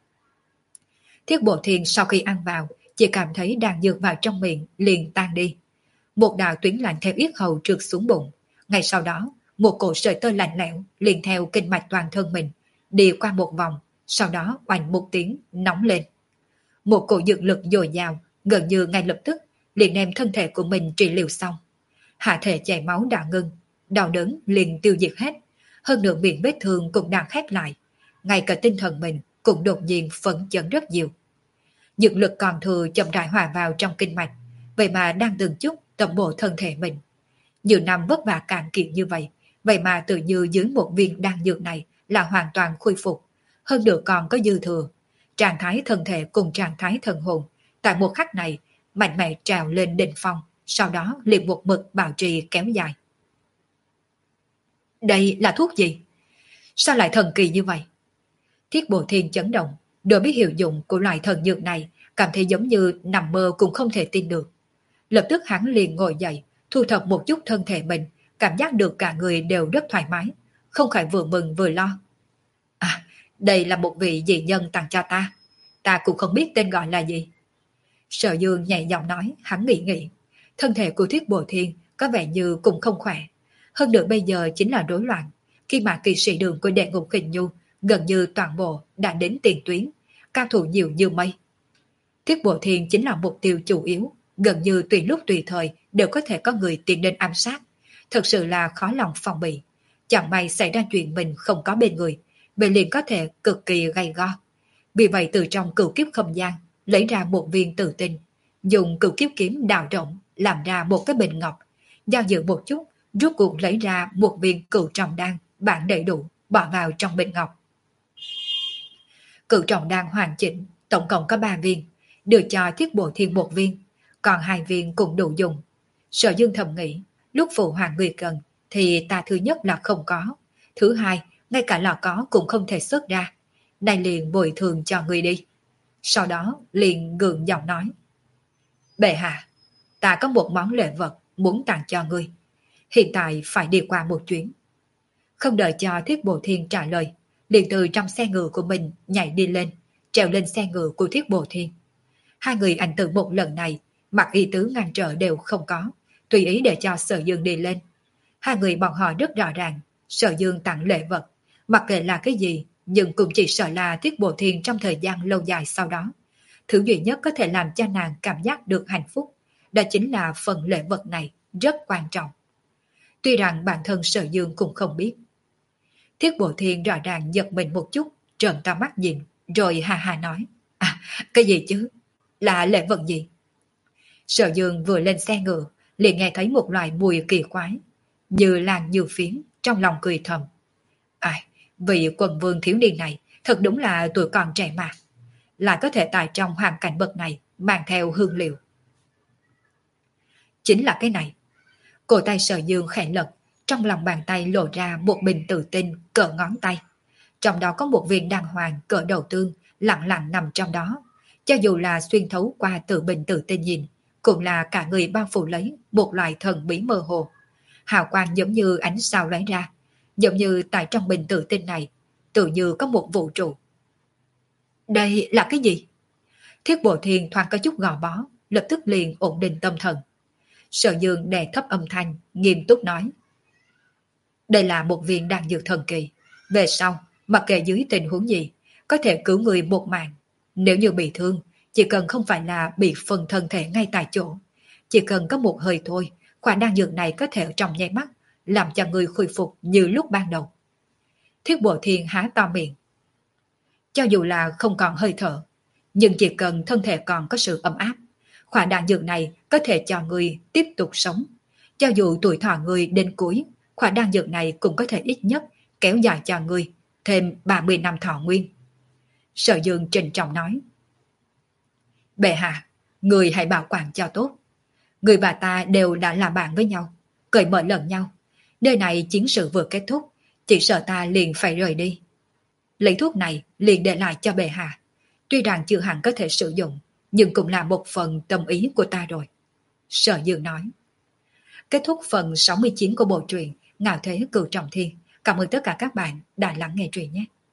Thiết Bộ Thiên sau khi ăn vào, chỉ cảm thấy đan dược vào trong miệng liền tan đi. Một đạo tuyến lạnh theo yết hầu trượt xuống bụng. Ngay sau đó, một cổ sợi tơ lạnh lẽo liền theo kinh mạch toàn thân mình, đi qua một vòng, sau đó oanh một tiếng nóng lên. Một cổ dược lực dồi dào, gần như ngay lập tức liền đem thân thể của mình trị liệu xong. Hạ thể chảy máu đã ngưng, đau đớn liền tiêu diệt hết, hơn nữa miệng vết thương cũng đang khép lại. Ngay cả tinh thần mình cũng đột nhiên phấn chấn rất nhiều. Dược lực còn thừa chậm rãi hòa vào trong kinh mạch, vậy mà đang từng chút tẩm bổ thân thể mình. Nhiều năm vất vả cạn kiệt như vậy, vậy mà tự như dưới một viên đan dược này là hoàn toàn khôi phục, hơn nữa còn có dư thừa. Trạng thái thân thể cùng trạng thái thần hồn tại một khắc này mạnh mẽ trào lên đỉnh phong, sau đó liền một mực bảo trì kéo dài. Đây là thuốc gì? Sao lại thần kỳ như vậy? Thiết Bộ Thiên chấn động, đối với hiệu dụng của loại thần dược này cảm thấy giống như nằm mơ cũng không thể tin được. Lập tức hắn liền ngồi dậy, thu thập một chút thân thể mình, cảm giác được cả người đều rất thoải mái, không khỏi vừa mừng vừa lo. À, đây là một vị dị nhân tặng cho ta, ta cũng không biết tên gọi là gì. Sở Dương nhẹ giọng nói, hắn nghĩ nghĩ, thân thể của Thiết Bộ Thiên có vẻ như cũng không khỏe, hơn nữa bây giờ chính là rối loạn, khi mà kỳ sĩ đường của Đệ Ngục Kình Nhu gần như toàn bộ đã đến tiền tuyến, cao thủ nhiều như mây. Thiết Bộ Thiên chính là mục tiêu chủ yếu, gần như tùy lúc tùy thời đều có thể có người tiến đến ám sát, thật sự là khó lòng phòng bị. Chẳng may xảy ra chuyện mình không có bên người, vậy liền có thể cực kỳ gay go. Vì vậy từ trong cửu kiếp không gian lấy ra một viên tử tinh, dùng cửu kiếp kiếm đào rộng làm ra một cái bình ngọc, do dự một chút, rút cuộc lấy ra một viên cửu trọng đan bản đầy đủ, bỏ vào trong bình ngọc. Cửu trọng đan hoàn chỉnh, tổng cộng có ba viên, đưa cho Thiết Bộ Thiên một viên, còn hai viên cũng đủ dùng. Sở Dương thầm nghĩ, lúc phụ hoàng người cần thì ta thứ nhất là không có, thứ hai ngay cả lò có cũng không thể xuất ra, nay liền bồi thường cho người đi. Sau đó liền gượng giọng nói: Bệ hạ, ta có một món lễ vật muốn tặng cho ngươi. Hiện tại phải đi qua một chuyến. Không đợi cho Thiết Bồ Thiên trả lời, liền từ trong xe ngựa của mình nhảy đi lên, trèo lên xe ngựa của Thiết Bồ Thiên. Hai người ảnh tử một lần này, mặc y tứ ngăn trở đều không có, tùy ý để cho Sở Dương đi lên. Hai người bọn họ rất rõ ràng, Sở Dương tặng lễ vật, mặc kệ là cái gì, nhưng cũng chỉ sợ là Thiết Bồ Thiên trong thời gian lâu dài sau đó. Thứ duy nhất có thể làm cho nàng cảm giác được hạnh phúc, đó chính là phần lễ vật này rất quan trọng. Tuy rằng bản thân Sở Dương cũng không biết. Thiết Bồ Thiên rõ ràng giật mình một chút, trợn to mắt nhìn, rồi hà hà nói: À, cái gì chứ? Là lễ vật gì? Sở Dương vừa lên xe ngựa, liền nghe thấy một loại mùi kỳ quái, như làn như phiến, trong lòng cười thầm. Ai, vị quần vương thiếu niên này thật đúng là tuổi còn trẻ mà, lại có thể tại trong hoàn cảnh bậc này mang theo hương liệu. Chính là cái này. Cổ tay Sở Dương khẽ lật, trong lòng bàn tay lộ ra một bình tự tinh cỡ ngón tay. Trong đó có một viên đàng hoàng cỡ đầu tương lặng lặng nằm trong đó. Cho dù là xuyên thấu qua tự bình tự tinh nhìn, cũng là cả người bao phủ lấy một loại thần bí mơ hồ. Hào quang giống như ánh sao lóe ra, giống như tại trong bình tự tinh này, tự như có một vũ trụ. Đây là cái gì? Thiết Bộ Thiên thoáng có chút gò bó, lập tức liền ổn định tâm thần. Sở Dương đè thấp âm thanh, nghiêm túc nói. Đây là một viên đan dược thần kỳ. Về sau, mặc kệ dưới tình huống gì, có thể cứu người một mạng. Nếu như bị thương, chỉ cần không phải là bị phần thân thể ngay tại chỗ, chỉ cần có một hơi thôi, khoản đan dược này có thể trong nháy mắt làm cho người khôi phục như lúc ban đầu. Thiết Bộ Thiên há to miệng. Cho dù là không còn hơi thở, nhưng chỉ cần thân thể còn có sự ấm áp, khoản đan dược này có thể cho người tiếp tục sống. Cho dù tuổi thọ người đến cuối, khoản đan dược này cũng có thể ít nhất kéo dài cho người thêm ba mươi năm thọ nguyên. Sở Dương trịnh trọng nói. Bệ hạ, người hãy bảo quản cho tốt. Người và ta đều đã làm bạn với nhau, cởi mở lẫn nhau. Nơi này chiến sự vừa kết thúc, chỉ sợ ta liền phải rời đi. Lấy thuốc này liền để lại cho bệ hạ. Tuy rằng chưa hẳn có thể sử dụng, nhưng cũng là một phần tâm ý của ta rồi. Sở Dương nói. Kết thúc phần sáu mươi chín của bộ truyện Ngạo Thế Cửu Trọng Thiên. Cảm ơn tất cả các bạn đã lắng nghe truyện nhé.